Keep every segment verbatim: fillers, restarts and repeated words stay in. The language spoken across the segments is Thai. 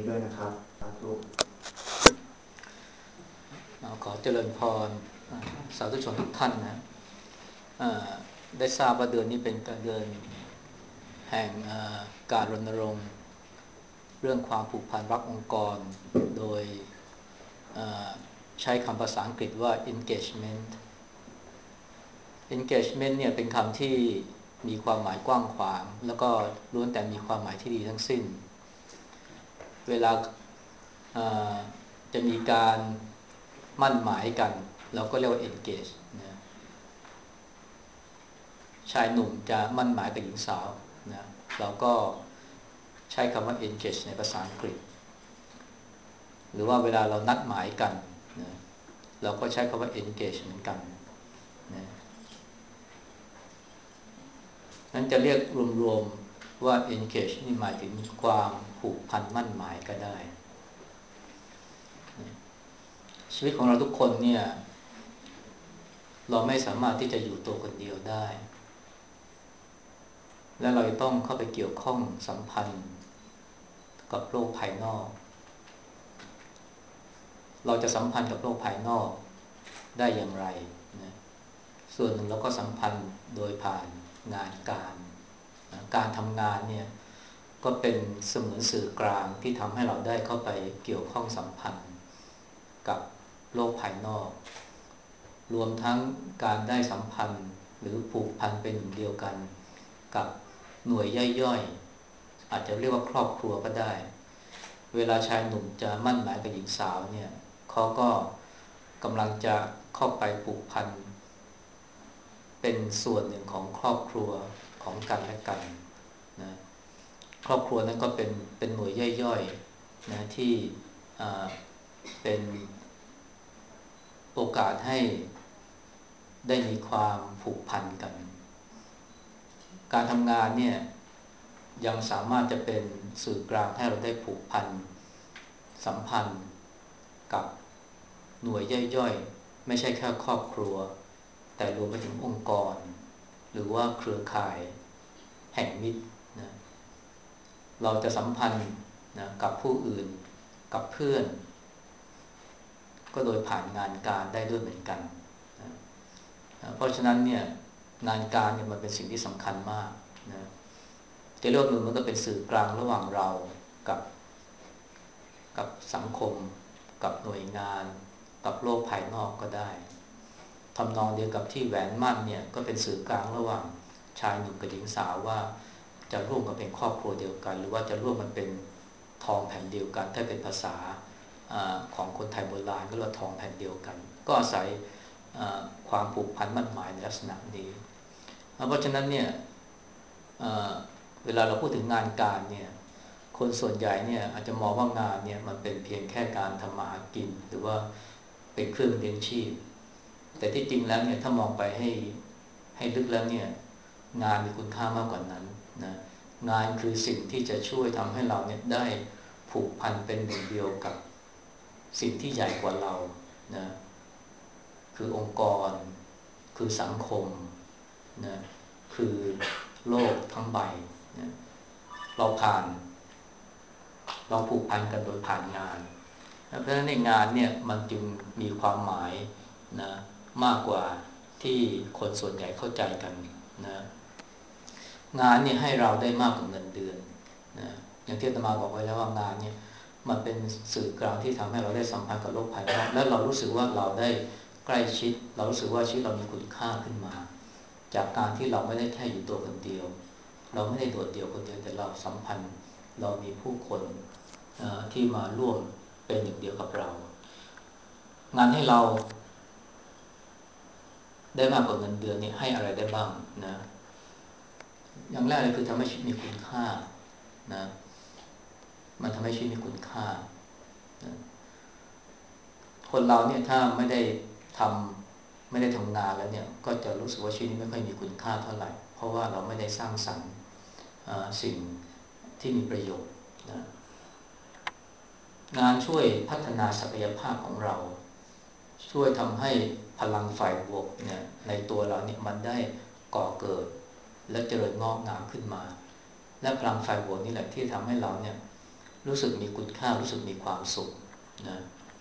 ด้วยนะครับสาธุขอเจริญพรสาธุชนทุกท่านนะได้ทราบว่าเดือนนี้เป็นการเดือนแห่งการรณรงค์เรื่องความผูกพันรักองค์กรโดยใช้คำภาษาอังกฤษว่า engagement engagement เนี่ยเป็นคำที่มีความหมายกว้างขวางแล้วก็ล้วนแต่มีความหมายที่ดีทั้งสิ้นเวลาจะมีการมั่นหมายกันเราก็เรียกว่า engage นะชายหนุ่มจะมั่นหมายกับหญิงสาวนะเราก็ใช้คำว่า engage ในภาษาอังกฤษหรือว่าเวลาเรานัดหมายกันนะเราก็ใช้คำว่า engage เหมือนกันนะนั้นจะเรียกรวมๆว่า engage นี่หมายถึงความผูกพันมั่นหมายก็ได้ชีวิตของเราทุกคนเนี่ยเราไม่สามารถที่จะอยู่ตัวคนเดียวได้และเราจะต้องเข้าไปเกี่ยวข้องสัมพันธ์กับโลกภายนอกเราจะสัมพันธ์กับโลกภายนอกได้อย่างไรนะส่วนหนึ่งเราก็สัมพันธ์โดยผ่านงานการนะการทำงานเนี่ยก็เป็นเสมือนสื่อกลางที่ทำให้เราได้เข้าไปเกี่ยวข้องสัมพันธ์กับโลกภายนอกรวมทั้งการได้สัมพันธ์หรือผูกพันเป็นหนึ่งเดียวกันกับหน่วยย่อยๆอาจจะเรียกว่าครอบครัวก็ได้เวลาชายหนุ่มจะมั่นหมายกับหญิงสาวเนี่ยเขาก็กำลังจะเข้าไปผูกพันเป็นส่วนหนึ่งของครอบครัวของกันและกันนะครอบครัวนั้นก็เป็นเป็นหน่วยย่อยๆนะที่เป็นโอกาสให้ได้มีความผูกพันกันการทำงานเนี่ยยังสามารถจะเป็นสื่อกลางให้เราได้ผูกพันสัมพันธ์กับหน่วยย่อยๆไม่ใช่แค่ครอบครัวแต่รวมไปถึงองค์กรหรือว่าเครือข่ายแห่งมิตรนะเราจะสัมพันธ์นะกับผู้อื่นกับเพื่อนก็โดยผ่านงานการได้ด้วยเหมือนกันนะเพราะฉะนั้นเนี่ยงานการเนี่ยมันเป็นสิ่งที่สำคัญมากนะจะเรียกว่ามันก็เป็นสื่อกลางระหว่างเรากับกับสังคมกับหน่วยงานกับโลกภายนอกก็ได้ทำนองเดียวกับที่แหวนมั่นเนี่ยก็เป็นสื่อกลางระหว่างชายหนุ่มกับหญิงสาวว่าจะร่วมกันเป็นครอบครัวเดียวกันหรือว่าจะร่วมกันเป็นทองแผ่นเดียวกันถ้าเป็นภาษาของคนไทยโบราณก็เรียกว่าทองแผ่นเดียวกันก็อาศัยความผูกพันมั่นหมายในลักษณะนี้เพราะฉะนั้นเนี่ยเ, เวลาเราพูดถึงงานการเนี่ยคนส่วนใหญ่เนี่ยอาจจะมองว่างานเนี่ยมันเป็นเพียงแค่การทำมาหากินหรือว่าเป็นเครื่องเลี้ยงชีพแต่ที่จริงแล้วเนี่ยถ้ามองไปให้ให้ลึกแล้วเนี่ยงานมีคุณค่ามากกว่านั้นนะงานคือสิ่งที่จะช่วยทำให้เราเนี่ยได้ผูกพันเป็นหนึ่งเดียวกับสิ่งที่ใหญ่กว่าเรานะคือองค์กรคือสังคมนะคือโลกทั้งใบนะเราผ่านเราผูกพันกันโดยผ่านงานเพราะฉะนั้นในงานเนี่ยมันจึงมีความหมายนะมากกว่าที่คนส่วนใหญ่เข้าใจกันนะงานเนี่ยให้เราได้มากกว่าเงินเดือนนะอย่างที่อาตมาบอกไว้แล้วว่างานเนี่ยมันเป็นสื่อกลางที่ทำให้เราได้สัมพันธ์กับโลกภายนอกและเรารู้สึกว่าเราได้ใกล้ชิดเรารู้สึกว่าชีวิตเรามีคุณค่าขึ้นมาจากการที่เราไม่ได้แค่อยู่ตัวคนเดียวเราไม่ได้โดดเดี่ยวคนเดียวแต่เราสัมพันธ์เรามีผู้คนที่มาร่วมเป็นหนึ่งเดียวกับเรางานให้เราได้มากกว่าเงินเดือนนี่ให้อะไรได้บ้างนะอย่างแรกเลยคือทำให้ชีวิตมีคุณค่านะมันทำให้ชีวิตมีคุณค่านะคนเราเนี่ยถ้าไม่ได้ทำไม่ได้ทำงานแล้วเนี่ยก็จะรู้สึกว่าชีวิตไม่ค่อยมีคุณค่าเท่าไหร่เพราะว่าเราไม่ได้สร้างสรรค์สิ่งที่มีประโยชน์นะงานช่วยพัฒนาศักยภาพของเราช่วยทำให้พลังฝ่ายบวกเนี่ยในตัวเราเนี่ยมันได้ก่อเกิดและเจริญงอกงามขึ้นมาและพลังฝ่ายบวกนี่แหละที่ทำให้เราเนี่ยรู้สึกมีคุณค่ารู้สึกมีความสุขนะ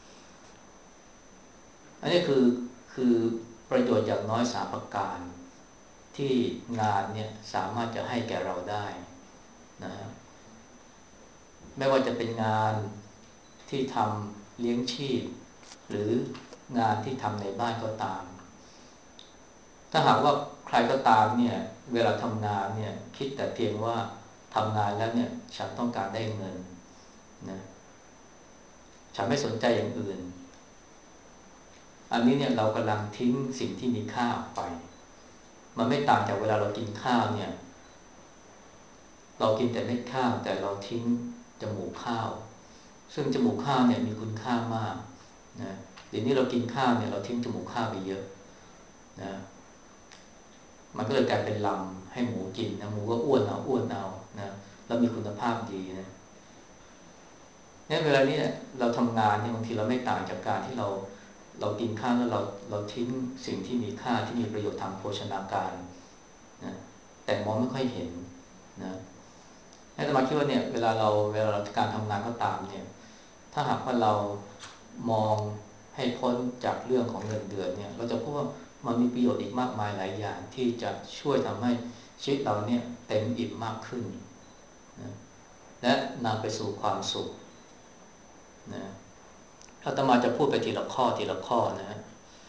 อันนี้คือคือประโยชน์อย่างน้อยสามประการที่งานเนี่ยสามารถจะให้แก่เราได้นะไม่ว่าจะเป็นงานที่ทำเลี้ยงชีพหรืองานที่ทำในบ้านก็ตามถ้าหากว่าใครก็ตามเนี่ยเวลาทำงานเนี่ยคิดแต่เพียงว่าทำงานแล้วเนี่ยฉันต้องการได้เงินนะฉันไม่สนใจอย่างอื่นอันนี้เนี่ยเรากำลังทิ้งสิ่งที่มีค่าออกไปมันไม่ต่างจากเวลาเรากินข้าวเนี่ยเรากินแต่เม็ดข้าวแต่เราทิ้งจมูกข้าวซึ่งจมูกข้าวเนี่ยมีคุณค่ามากนะเดี๋ยวนี้เรากินข้าวเนี่ยเราทิ้งจมูกข้าวไปเยอะนะมันก็เลยกลายเป็นลำให้หมูกินนะหมูก็อ้วนเอาอ้วนเอานะแล้วมีคุณภาพดีนะเนี่ยเวลานี้เราทำงานเนี่ยบางทีเราไม่ต่างจากการที่เราเรากินข้าวแล้วเราเราทิ้งสิ่งที่มีค่าที่มีประโยชน์ทางโภชนาการนะแต่มองไม่ค่อยเห็นนะให้สมาคิดว่าเนี่ยเวลาเราเวลาเราการทำงานก็ตามเนี่ยถ้าหากว่าเรามองให้พ้นจากเรื่องของเงินเดือนเนี่ยเราจะพบว่ามันมีประโยชน์อีกมากมายหลายอย่างที่จะช่วยทำให้ชีวิตเราเนี่ยเต็มอิ่มมากขึ้นนะและนำไปสู่ความสุขนะอาตมาจะพูดไปทีละข้อทีละข้อนะ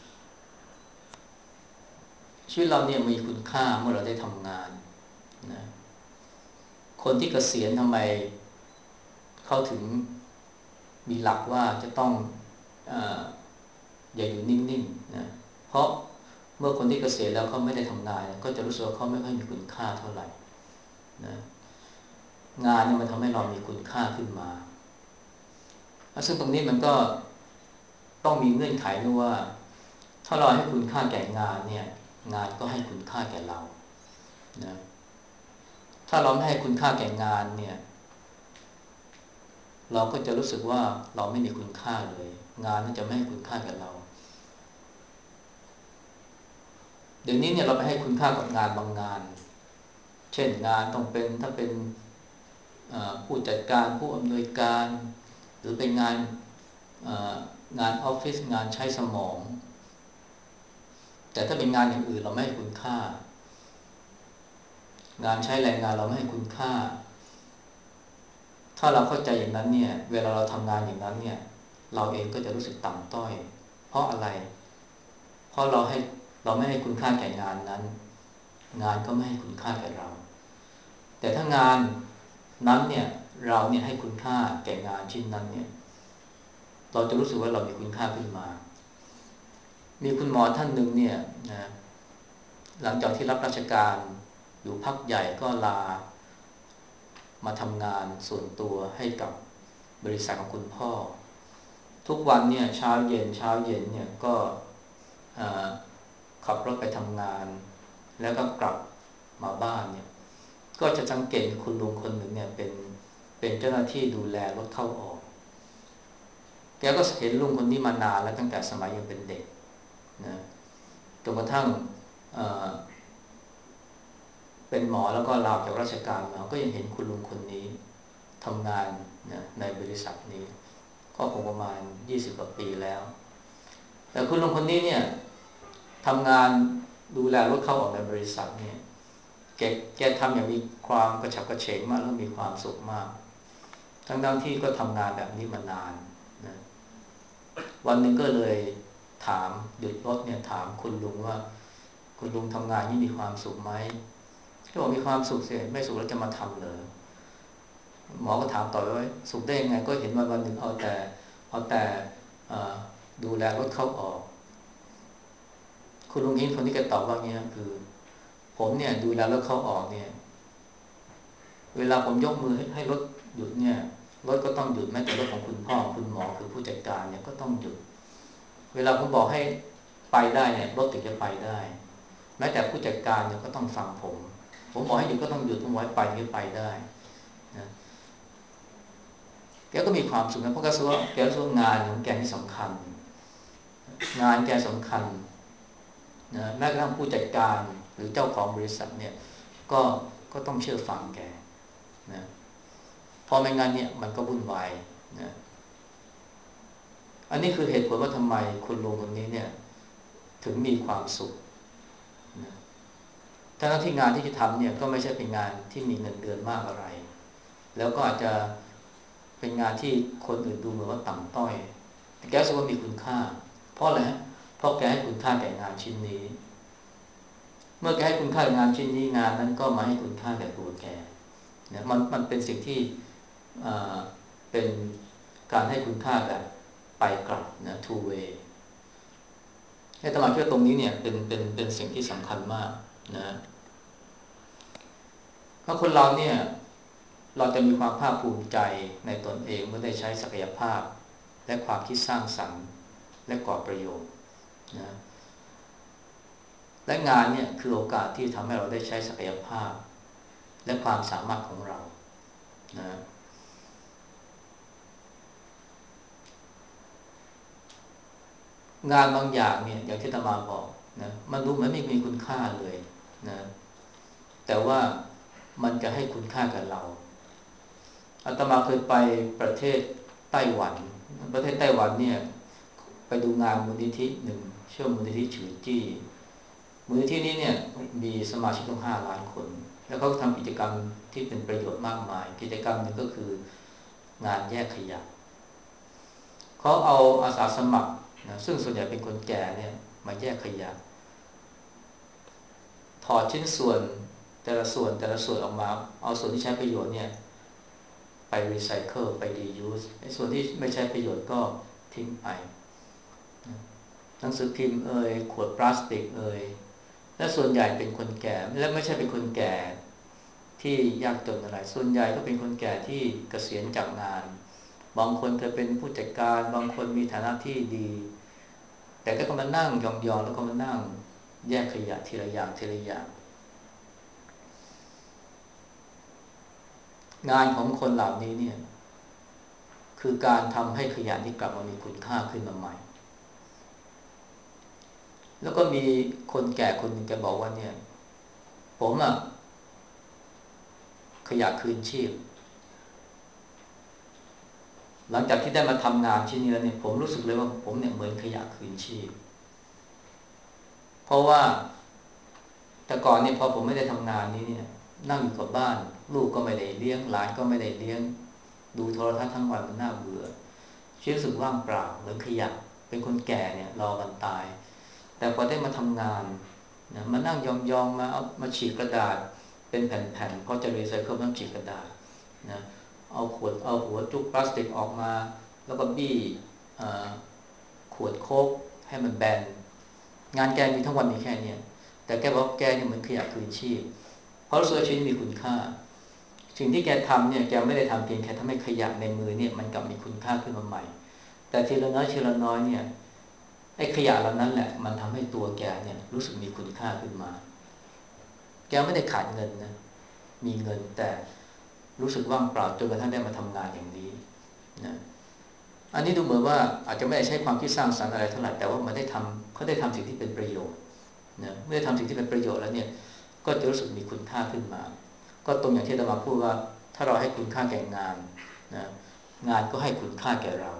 ชีวิตเราเนี่ยมีคุณค่าเมื่อเราได้ทำงานนะคนที่เกษียณทำไมเขาถึงมีหลักว่าจะต้องเอ่ออย่าอยู่นิ่งๆนะเพราะเมื่อคนที่เกษียณแล้วเขาไม่ได้ทำงานก็จะรู้สึกว่าเขาไม่ค่อยมีคุณค่าเท่าไหร่นะงานเนี่ยมันทำให้เรามีคุณค่าขึ้นมาซึ่งตรงนี้มันก็ต้องมีเงื่อนไขด้วยว่าถ้าเราให้คุณค่าแก่งานเนี่ยงานก็ให้คุณค่าแก่เรานะถ้าเราไม่ให้คุณค่าแก่งานเนี่ยเราก็จะรู้สึกว่าเราไม่มีคุณค่าเลยงานนั้นจะไม่ให้คุณค่ากับเราเดี๋ยวนี้เนี่ยเราไปให้คุณค่ากับงานบางงานเช่นงานต้องเป็นถ้าเป็นผู้จัดการผู้อำนวยการหรือเป็นงานงานออฟฟิศงานใช้สมองแต่ถ้าเป็นงานอย่างอื่นเราไม่ให้คุณค่างานใช้แรงงานเราไม่ให้คุณค่าถ้าเราเข้าใจอย่างนั้นเนี่ยเวลาเราทำงานอย่างนั้นเนี่ยเราเองก็จะรู้สึกต่ำต้อยเพราะอะไรเพราะเราให้เราไม่ให้คุณค่าแก่งานนั้นงานก็ไม่ให้คุณค่าแก่เราแต่ถ้างานนั้นเนี่ยเราเนี่ยให้คุณค่าแก่งานชิ้นนั้นเนี่ยเราจะรู้สึกว่าเรามีคุณค่าขึ้นมามีคุณหมอท่านหนึ่งเนี่ยนะหลังจากที่รับราชการอยู่พักใหญ่ก็ลามาทำงานส่วนตัวให้กับบริษัทของคุณพ่อทุกวันเนี่ยเช้าเย็นเช้าเย็นเนี่ยก็ขับรถไปทำงานแล้วก็กลับมาบ้านเนี่ยก็จะสังเกตคุณลุงคนหนึ่งเนี่ยเป็นเป็นเจ้าหน้าที่ดูแลรถเข้าออกแกก็เห็นลุงคนนี้มานานแล้วตั้งแต่สมัยยังเป็นเด็กนะจนกระทั่งเเป็นหมอแล้วก็ลาออกจากราชการมาก็ยังเห็นคุณลุงคนนี้ทำงานนะในบริษัทนี้ก็คงประมาณยี่สิบกว่าปีแล้วแต่คุณลุงคนนี้เนี่ยทำงานดูแลรถเข้าออกในบริษัทเนี่ยแกแกทำอย่างมีความกระฉับกระเฉงมากแล้วมีความสุขมากทั้งๆที่ก็ทำงานแบบนี้มานานนะวันหนึ่งก็เลยถามหยุดรถเนี่ยถามคุณลุงว่าคุณลุงทำงานนี่มีความสุขไหมเขาบอกมีความสุขสิไม่สุขแล้วจะมาทำเหรอหมอก็ถามต่อว่าสุขได้ยังไงก็เห็นวันวันหนึ่งเอาแต่เอาแต่ดูแลรถเข้าออกคุณลุงอินคนที่แกตอบว่างี้คือผมเนี่ยดูแลรถเข้าออกเนี่ยเวลาผมยกมือให้ให้รถหยุดเนี่ยรถก็ต้องหยุดแม้แต่รถของคุณพ่อคุณหมอคือผู้จัดการเนี่ยก็ต้องหยุดเวลาผมบอกให้ไปได้เนี่ยรถถึงจะไปได้แม้แต่ผู้จัดการเนี่ยก็ต้องฟังผมผมบอกให้หยุดก็ต้องหยุดผมบอกให้ไปถึงจะไปได้นะแกก็มีความสุขนะเพราะแกรู้ว่าแกรู้ว่างานของแกนี่สำคัญงานแกสำคัญนะแม้กระทั่งผู้จัดการหรือเจ้าของบริษัทเนี่ยก็ก็ต้องเชื่อฟังแกนะพอไม่งั้นเนี่ยมันก็วุ่นวายนะอันนี้คือเหตุผลว่าทำไมคุณลุงคนนี้เนี่ยถึงมีความสุขนะทั้งที่งานที่จะทำเนี่ยก็ไม่ใช่เป็นงานที่มีเงินเดือนมากอะไรแล้วก็อาจจะเป็นงานที่คนอื่นดูเหมือนว่าต่ำต้อยแต่แกรู้สึกว่ามีคุณค่าเพราะอะไรฮะเพราะแกให้คุณค่าแก่งานชิ้นนี้เมื่อแกให้คุณค่าแก่งานชิ้นนี้งานนั้นก็มาให้คุณค่าแก่ตัวแกเนี่ยมันมันเป็นสิ่งที่เป็นการให้คุณค่าแบบไปกลับนะ two way ให้ตมาคิดว่าตรงนี้เนี่ยเป็นเป็นเป็นสิ่งที่สำคัญมากนะเพราะคนเราเนี่ยเราจะมีความภาคภูมิใจในตนเองเมื่อได้ใช้ศักยภาพและความคิดสร้างสรรค์และก่อประโยชน์นะและงานเนี่ยคือโอกาสที่ทำให้เราได้ใช้ศักยภาพและความสามารถของเรานะงานบางอย่างเนี่ยอย่างที่อาตมาบอกนะมันดูเหมือนไม่มีคุณค่าเลยนะแต่ว่ามันจะให้คุณค่ากับเราอาตมาเคยไปประเทศไต้หวันประเทศไต้หวันเนี่ยไปดูงานมูลนิธิหนึ่งชื่อมูลนิธิฉือจี้มูลนิธินี้เนี่ยมีสมาชิกตั้งห้าล้านคนแล้วก็ทำกิจกรรมที่เป็นประโยชน์มากมายกิจกรรมหนึ่งก็คืองานแยกขยะเขาเอาอาสาสมัครนะซึ่งส่วนใหญ่เป็นคนแก่เนี่ยมาแยกขยะถอดชิ้นส่วนแต่ละส่วนแต่ละส่วนออกมาเอาส่วนที่ใช้ประโยชน์เนี่ยไปรีไซเคิลไปรียูสไอ้ส่วนที่ไม่ใช้ประโยชน์ก็ทิ้งไปหนังสือพิมพ์เอ่ยขวดพลาสติกเอ่ยและส่วนใหญ่เป็นคนแก่และไม่ใช่เป็นคนแก่ที่ยากจนอะไรส่วนใหญ่ก็เป็นคนแก่ที่เกษียณจากงานบางคนเคยเป็นผู้จัดการบางคนมีฐานะที่ดีแต่ก็มานั่งยองๆแล้วก็มานั่งแยกขยะทีละอย่างทีละอย่างงานของคนเหล่านี้เนี่ยคือการทำให้ขยะนี้กลับมามีคุณค่าขึ้นมาใหม่แล้วก็มีคนแก่คนหนึ่งแกบอกว่าเนี่ยผมอะขยะคืนชีพหลังจากที่ได้มาทำงานชิ้นนี้แล้วเนี่ยผมรู้สึกเลยว่าผมเนี่ยเหมือนขยะคืนชีพเพราะว่าแต่ก่อนเนี่ยพอผมไม่ได้ทำงานนี้เนี่ยนั่งอยู่กับบ้านลูกก็ไม่ได้เลี้ยงหลานก็ไม่ได้เลี้ยงดูโทรทัศน์ทั้งวันมันน่าเบื่อชีวิตรู้สึกว่างเปล่าเหมือนขยะเป็นคนแก่เนี่ยรอวันตายแต่พอได้มาทำงานนะมานั่งยองๆมาเอามาฉีกกระดาษเป็นแผ่นๆเพราะจะรีไซเคิลต้องฉีกกระดาษนะเอาขวดเอาหัวจุกพลาสติกออกมาแล้วก็บี้ขวดโค้กให้มันแบนงานแกมีทั้งวันมีแค่นี้แต่แกบอกแกเนี่ยเหมือนขยะคืนชีพเพราะรู้สึกว่าชีวิตมีคุณค่าสิ่งที่แกทำเนี่ยแกไม่ได้ทำเพียงแค่ทำให้ขยะในมือเนี่ยมันกลับมีคุณค่าขึ้นมาใหม่แต่ทีละน้อยทีละน้อยเนี่ยไอ้ขยะเหล่านั้นแหละมันทำให้ตัวแกเนี่ยรู้สึกมีคุณค่าขึ้นมาแกไม่ได้ขาดเงินนะมีเงินแต่รู้สึกว่างเปล่าจนกระทั่งได้มาทำงานอย่างนี้นะอันนี้ดูเหมือนว่าอาจจะไม่ได้ใช้ความคิดสร้างสรรค์อะไรเท่าไหร่แต่ว่ามันได้ทำเขาได้ทำสิ่งที่เป็นประโยชน์นะเมื่อทำสิ่งที่เป็นประโยชน์แล้วเนี่ยก็จะรู้สึกมีคุณค่าขึ้นมาก็ตรงอย่างที่อาตมาพูดว่าถ้าเราให้คุณค่าแก่งานนะงานก็ให้คุณค่าแก่เรา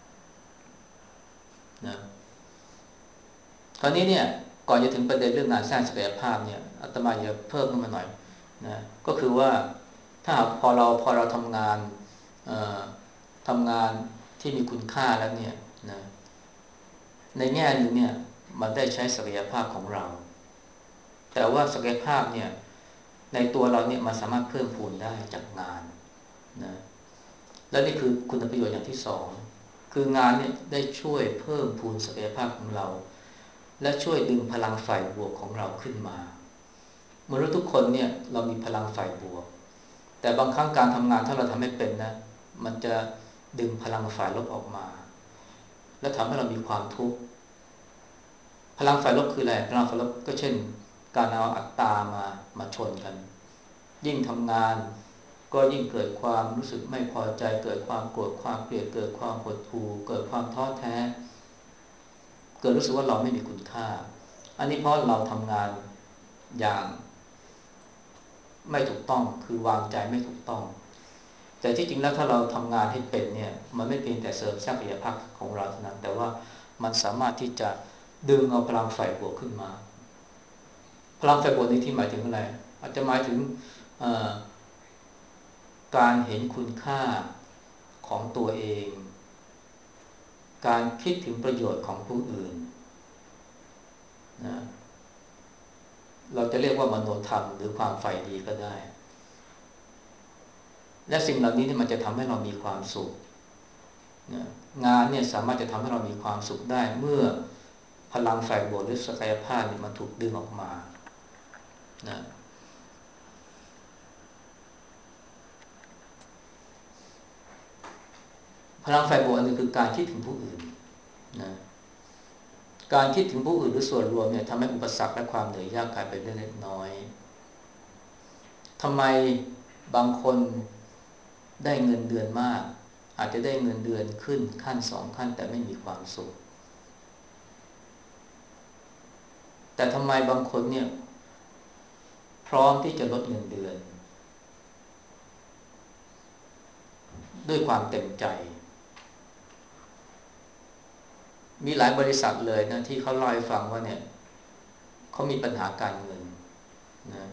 นะคราวนี้เนี่ยก่อนจะถึงประเด็นเรื่องงานสร้างศักยภาพเนี่ยอาตมาจะเพิ่มขึ้นมาหน่อยนะก็คือว่าถ้าพอเราพอเราทำงานทำงานที่มีคุณค่าแล้วเนี่ยนะในแง่หนึ่งเนี่ยมันได้ใช้ศักยภาพของเราแต่ว่าศักยภาพเนี่ยในตัวเราเนี่ยมันสามารถเพิ่มพูนได้จากงานนะและนี่คือคุณประโยชน์อย่างที่สองคืองานเนี่ยได้ช่วยเพิ่มพูนศักยภาพของเราและช่วยดึงพลังฝ่ายบวกของเราขึ้นมามนุษย์ทุกคนเนี่ยเรามีพลังฝ่ายบวกแต่บางครั้งการทำงานถ้าเราทำไม่เป็นนะมันจะดึงพลังฝ่ายลบออกมาและทำให้เรามีความทุกข์พลังฝ่ายลบคืออะไรพลังฝ่ายลบก็เช่นการเอาอัตตามามาชนกันยิ่งทำงานก็ยิ่งเกิดความรู้สึกไม่พอใจเกิดความโกรธความเกลียดเกิดความหดหู่เกิดความท้อแท้เกิดรู้สึกว่าเราไม่มีคุณค่าอันนี้เพราะเราทำงานอย่างไม่ถูกต้องคือวางใจไม่ถูกต้องแต่ที่จริงแล้วถ้าเราทำงานให้เป็นเนี่ยมันไม่เพียงแต่เสริมศักยภาพของเราเท่านั้นแต่ว่ามันสามารถที่จะดึงเอาพลังฝ่ายบวกขึ้นมาพลังฝ่ายบวกในที่หมายถึงอะไรอาจจะหมายถึงการเห็นคุณค่าของตัวเองการคิดถึงประโยชน์ของผู้อื่นนะเราจะเรียกว่ามโนธรรมหรือความใฝ่ดีก็ได้และสิ่งเหล่านี้มันจะทำให้เรามีความสุขนะงานเนี่ยสามารถจะทำให้เรามีความสุขได้เมื่อพลังฝ่ายบวกหรือศักยภาพเนี่ยมันถูกดึงออกมานะพลังฝ่ายบวกอันนึงคือการคิดถึงผู้อื่นนะการคิดถึงผู้อื่นหรือส่วนรวมเนี่ยทำให้อุปสรรคและความเหนื่อยยากกลายเป็นเรื่องเล็กน้อยทำไมบางคนได้เงินเดือนมากอาจจะได้เงินเดือนขึ้นขั้นสองขั้นแต่ไม่มีความสุขแต่ทำไมบางคนเนี่ยพร้อมที่จะลดเงินเดือนด้วยความเต็มใจมีหลายบริษัทเลยนะที่เขาเล่าให้ฟังว่าเนี่ยเขามีปัญหาการเงินนะ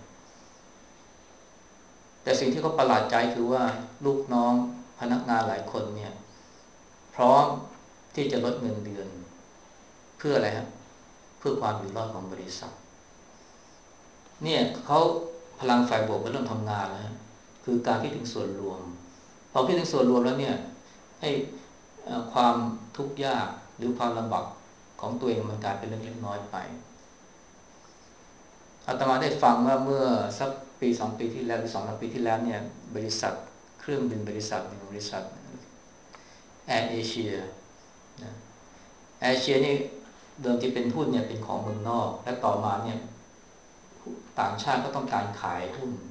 แต่สิ่งที่เขาประหลาดใจคือว่าลูกน้องพนักงานหลายคนเนี่ยพร้อมที่จะลดเงินเดือนเพื่ออะไรฮะเพื่อความอยู่รอดของบริษัทเนี่ยเขาพลังฝ่ายบวกเป็นเรื่องทำงานนะคือการคิดถึงส่วนรวมพอคิดถึงส่วนรวมแล้วเนี่ยให้ความทุกข์ยากหรือความลำบากของตัวเองมันกลายเป็นเรื่องเล็กน้อยไปอาตมาได้ฟังว่าเมื่อสักปีสองปีที่แล้วหรือสองสามปีที่แล้วเนี่ยบริษัทเครื่องบินบริษัทหนึ่งบริษัทแอร์เอเชียนะแอร์เอเชียนี่เดิมที่เป็นหุ้นเนี่ยเป็นของเมืองนอกและต่อมาเนี่ยต่างชาติก็ต้องการขายหุ้น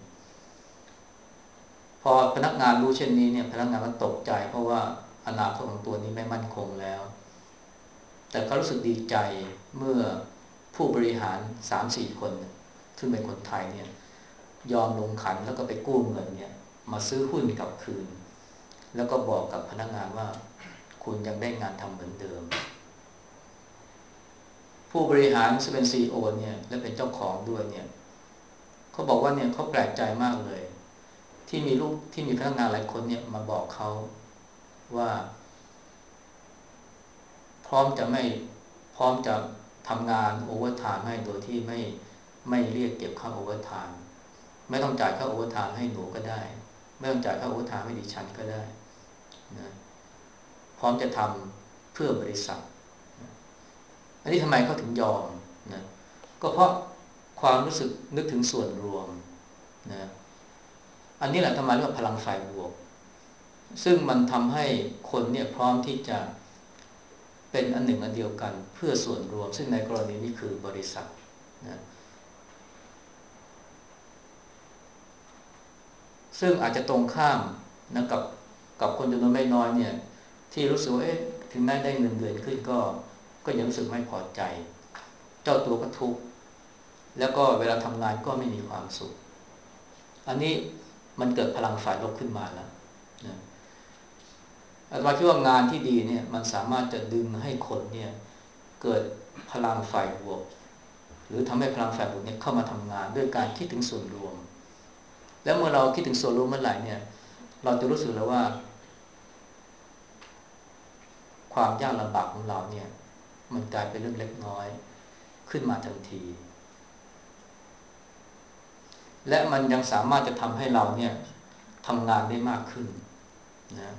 พอพนักงานรู้เช่นนี้เนี่ยพนักงานก็ตกใจเพราะว่าอนาคตของตัวนี้ไม่มั่นคงแล้วแต่เขารู้สึกดีใจเมื่อผู้บริหาร สามสี่ คนซึ่งเป็นคนไทยเนี่ยยอมลงขันแล้วก็ไปกู้เงินเนี่ยมาซื้อหุ้นกลับคืนแล้วก็บอกกับพนักงานว่าคุณยังได้งานทำเหมือนเดิมผู้บริหารซึ่งเป็น ซี อี โอ เนี่ยและเป็นเจ้าของด้วยเนี่ยเขาบอกว่าเนี่ยเขาแปลกใจมากเลยที่มีลูกที่มีพนักงานหลายคนเนี่ยมาบอกเขาว่าพร้อมจะไม่พร้อมจะทำงานโอเวอร์ไทม์ให้โดยที่ไม่ไม่เรียกเก็บค่าโอเวอร์ไทม์ไม่ต้องจ่ายค่าโอเวอร์ไทม์ให้หนูก็ได้ไม่ต้องจ่ายค่าโอเวอร์ไทม์ให้ดิฉันก็ได้นะพร้อมจะทำเพื่อบริษัทอันนี้ทำไมเขาถึงยอมนะก็เพราะความรู้สึกนึกถึงส่วนรวมนะอันนี้แหละทำไมเรียกว่าพลังฝ่ายบวกซึ่งมันทำให้คนเนี่ยพร้อมที่จะเป็นอันหนึ่งอันเดียวกันเพื่อส่วนรวมซึ่งในกรณีนี้คือบริษัทนะซึ่งอาจจะตรงข้ามนะกับกับคนจำนวนไม่น้อยเนี่ยที่รู้สึกว่าเอ๊ะถึงแม้ได้เงินเดือนขึ้นก็ก็ยังรู้สึกไม่พอใจเจ้าตัวก็ทุกข์แล้วก็เวลาทำงานก็ไม่มีความสุขอันนี้มันเกิดพลังฝ่ายลบขึ้นมาแล้วนะอาตมาคิดว่างานที่ดีเนี่ยมันสามารถจะดึงให้คนเนี่ยเกิดพลังฝ่ายบวกหรือทำให้พลังฝ่ายบวกเนี่ยเข้ามาทำงานด้วยการคิดถึงส่วนรวมแล้วเมื่อเราคิดถึงส่วนรวมเมื่อไหร่เนี่ยเราจะรู้สึกแล้วว่าความยากลำบากของเราเนี่ยมันกลายเป็นเรื่องเล็กน้อยขึ้นมาทันทีและมันยังสามารถจะทำให้เราเนี่ยทำงานได้มากขึ้นนะ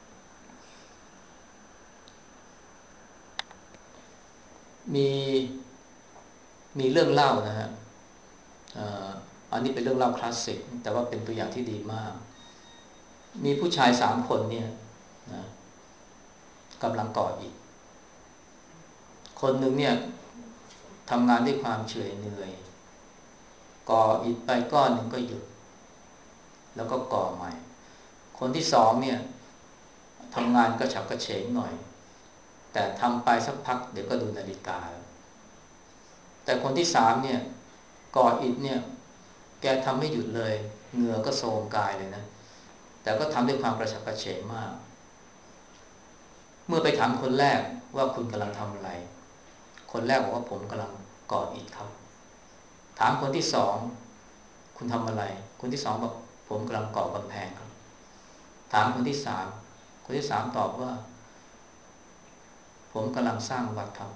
มีมีเรื่องเล่านะฮะอันนี้เป็นเรื่องเล่าคลาสสิกแต่ว่าเป็นตัวอย่างที่ดีมากมีผู้ชายสามคนเนี่ยนะกำลังก่ออิฐคนหนึ่งเนี่ยทำงานด้วยความเฉื่อยเหนื่อยก่ออิฐไปก้อนหนึ่งก็หยุดแล้วก็ก่อใหม่คนที่สองเนี่ยทำงานก็ฉับกระเฉงหน่อยแต่ทำไปสักพักเดี๋ยวก็ดูนาฬิกาแต่คนที่สามเนี่ยก่ออิฐเนี่ยแกทำไม่หยุดเลยเหงื่อก็โซมกายเลยนะแต่แต่ก็ทำด้วยความกระฉับกระเฉงมากเมื่อไปถามคนแรกว่าคุณกำลังทำอะไรคนแรกบอกว่าผมกำลังก่ออิฐครับถามคนที่สองคุณทำอะไรคนที่สองบอกผมกำลังก่อกำแพงครับถามคนที่สามคนที่สามตอบว่าผมกำลังสร้างวัดครับ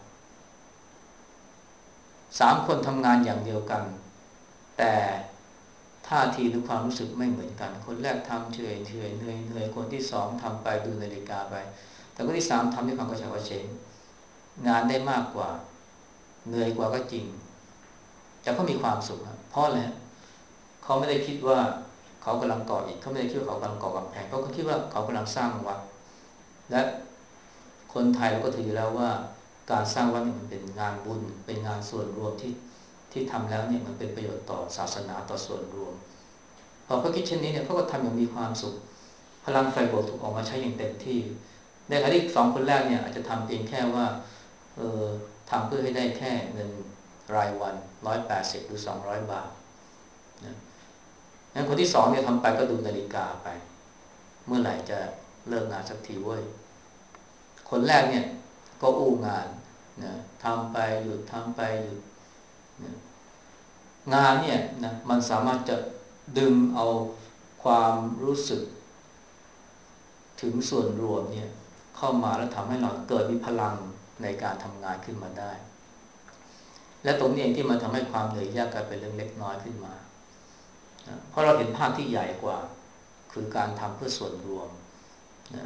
สามคนทำงานอย่างเดียวกันแต่ท่าทีหรือความรู้สึกไม่เหมือนกันคนแรกทำเฉยเฉยเหนื่อยเหนื่อยคนที่สองทำไปดูนาฬิกาไปแต่คนที่สามทำด้วยความกระฉับกระเฉงงานได้มากกว่าเหนื่อยกว่าก็จริงแต่ก็มีความสุขครับเพราะอะไรเขาไม่ได้คิดว่าเขากำลังก่ออิฐเขาไม่ได้คิดว่าเขากำลังก่อกำแพงเขาก็คิดว่าเขากำลังสร้างวัดและคนไทยเราก็ถือแล้วว่าการสร้างวัดนี่มันเป็นงานบุญเป็นงานส่วนรวมที่ที่ทำแล้วเนี่ยมันเป็นประโยชน์ต่อศาสนาต่อส่วนรวมพอเขาคิดเช่นนี้เนี่ยเขาก็ทำอย่างมีความสุขพลังไฟบวกถูกออกมาใช้อย่างเต็มที่ในขณะที่สองคนแรกเนี่ยอาจจะทำเพียงแค่ว่าเออทำเพื่อให้ได้แค่เงินรายวันร้อยแปดสิบหรือสองร้อยบาทนะงั้นคนที่สองเนี่ยทำไปก็ดูนาฬิกาไปเมื่อไหร่จะเลิกงานสักทีเว้ยคนแรกเนี่ยก็อู้งานนะทำไปหยุดทำไปหยุดนะงานเนี่ยนะมันสามารถจะดึงเอาความรู้สึกถึงส่วนรวมเนี่ยเข้ามาแล้วทำให้เราเกิดมีพลังในการทำงานขึ้นมาได้และตรงนี้เองที่มันทำให้ความเหนื่อยยากกลายเป็นเรื่องเล็กน้อยขึ้นมานะเพราะเราเห็นภาพที่ใหญ่กว่าคือการทำเพื่อส่วนรวมนะ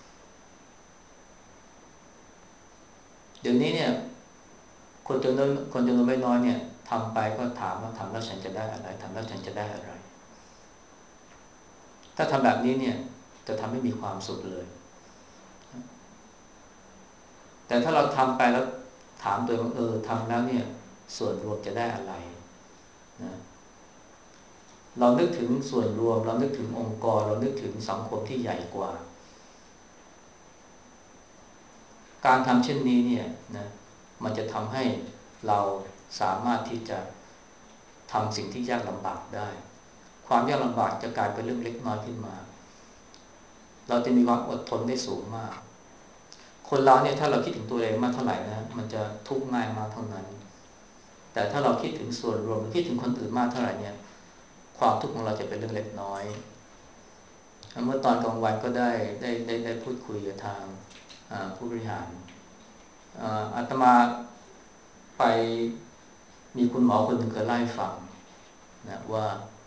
เดี๋ยวนี้เนี่ยคนจำนวนคนจำนวนไม่น้อยเนี่ยทำไปก็ถามว่าทำแล้วฉันจะได้อะไรทำแล้วฉันจะได้อะไรถ้าทำแบบนี้เนี่ยจะทำให้มีความสุขเลยแต่ถ้าเราทำไปแล้วถามตัวเองว่าเออทำแล้วเนี่ยส่วนรวมจะได้อะไรนะเรานึกถึงส่วนรวมเรานึกถึงองค์กรเรานึกถึงสังคมที่ใหญ่กว่าการทำเช่นนี้เนี่ยนะมันจะทำให้เราสามารถที่จะทำสิ่งที่ยากลำบากได้ความยากลำบากจะกลายเป็นเรื่องเล็กน้อยขึ้นมาเราจะมีความอดทนได้สูงมากคนเราเนี่ยถ้าเราคิดถึงตัวเองมากเท่าไหร่นะมันจะทุกข์ง่ายมากเท่านั้นแต่ถ้าเราคิดถึงส่วนรวมหรือคิดถึงคนอื่นมากเท่าไหร่เนี่ยความทุกข์ของเราจะเป็นเรื่องเล็กน้อยเมื่อตอนกลางวันก็ได้ได้ได้ได้พูดคุยกับทางผู้บริหารอาตมาไปมีคุณหมอคนหนึ่งเคยเล่าให้ฟังนะว่า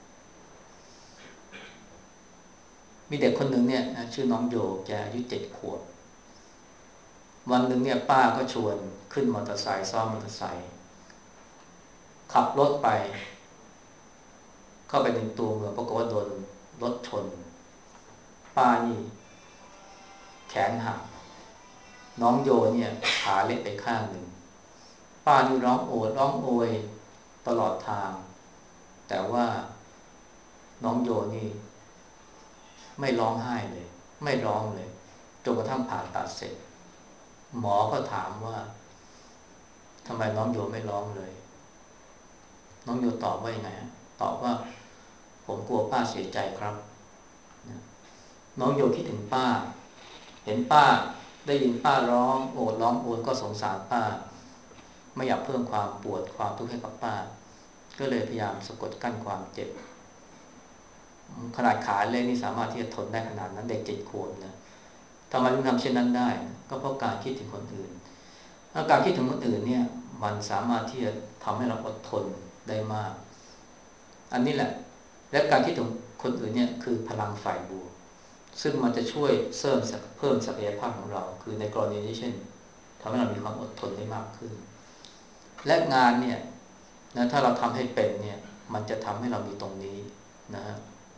มีเด็กคนหนึ่งเนี่ยชื่อน้องโยแกอายุเจ็ดขวบวันหนึ่งเนี่ยป้าก็ชวนขึ้นมอเตอร์ไซค์ซ้อนมอเตอร์ไซค์ขับรถไปเข้าไปในตัวเมืองปรากฏว่าโดนรถชนป้านี่แขนหักน้องโยเนี่ยขาเล็กไปข้างหนึ่งป้านี่ร้องโอดร้องโอยตลอดทางแต่ว่าน้องโยนี่ไม่ร้องไห้เลยไม่ร้องเลยจนกระทั่งผ่าตัดเสร็จหมอก็ถามว่าทำไมน้องโยไม่ร้องเลยน้องโยตอบว่ายังไงตอบว่าผมกลัวป้าเสียใจครับน้องโยคิดถึงป้าเห็นป้าได้ยินป้าร้องโอดร้องโอยก็สงสารป้าไม่อยากเพิ่มความปวดความทุกข์ให้กับป้าก็เลยพยายามสะกดกั้นความเจ็บขนาดขาเล็กนี่สามารถที่จะทนได้ขนาดนั้นเด็กเจ็ดขวบนะทำไมถึงทำเช่นนั้นได้ก็เพราะการคิดถึงคนอื่นการคิดถึงคนอื่นเนี่ยมันสามารถที่จะทำให้เราอดทนได้มากอันนี้แหละและการคิดถึงคนอื่นเนี่ยคือพลังฝ่ายบวกซึ่งมันจะช่วยเสริมเพิ่มศักยภาพของเราคือในกรณีนี้เช่นทำให้เรามีความอดทนได้มากขึ้นและงานเนี่ยนะถ้าเราทำให้เป็นเนี่ยมันจะทำให้เรามีตรงนี้นะฮะ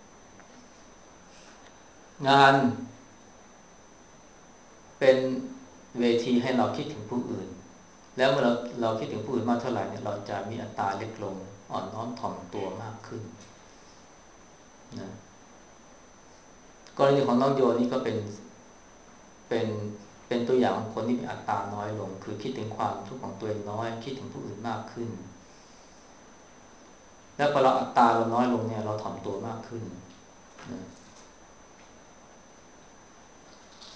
งานเป็นเวทีให้เราคิดถึงผู้อื่นแล้วเมื่อเราเราคิดถึงผู้อื่นมากเท่าไหร่เนี่ยเราจะมีอัตราเล็กลงอ่อนน้อมถ่อมตัวมากขึ้นนะกรณีของน้องโยนี่ก็เป็นเป็นเป็นตัวอย่างของคนที่มีอัตราน้อยลงคือคิดถึงความทุกข์ของตัวเองน้อยคิดถึงผู้อื่นมากขึ้นแล้วพอเราอัตราเราน้อยลงเนี่ยเราถ่อมตัวมากขึ้นนะ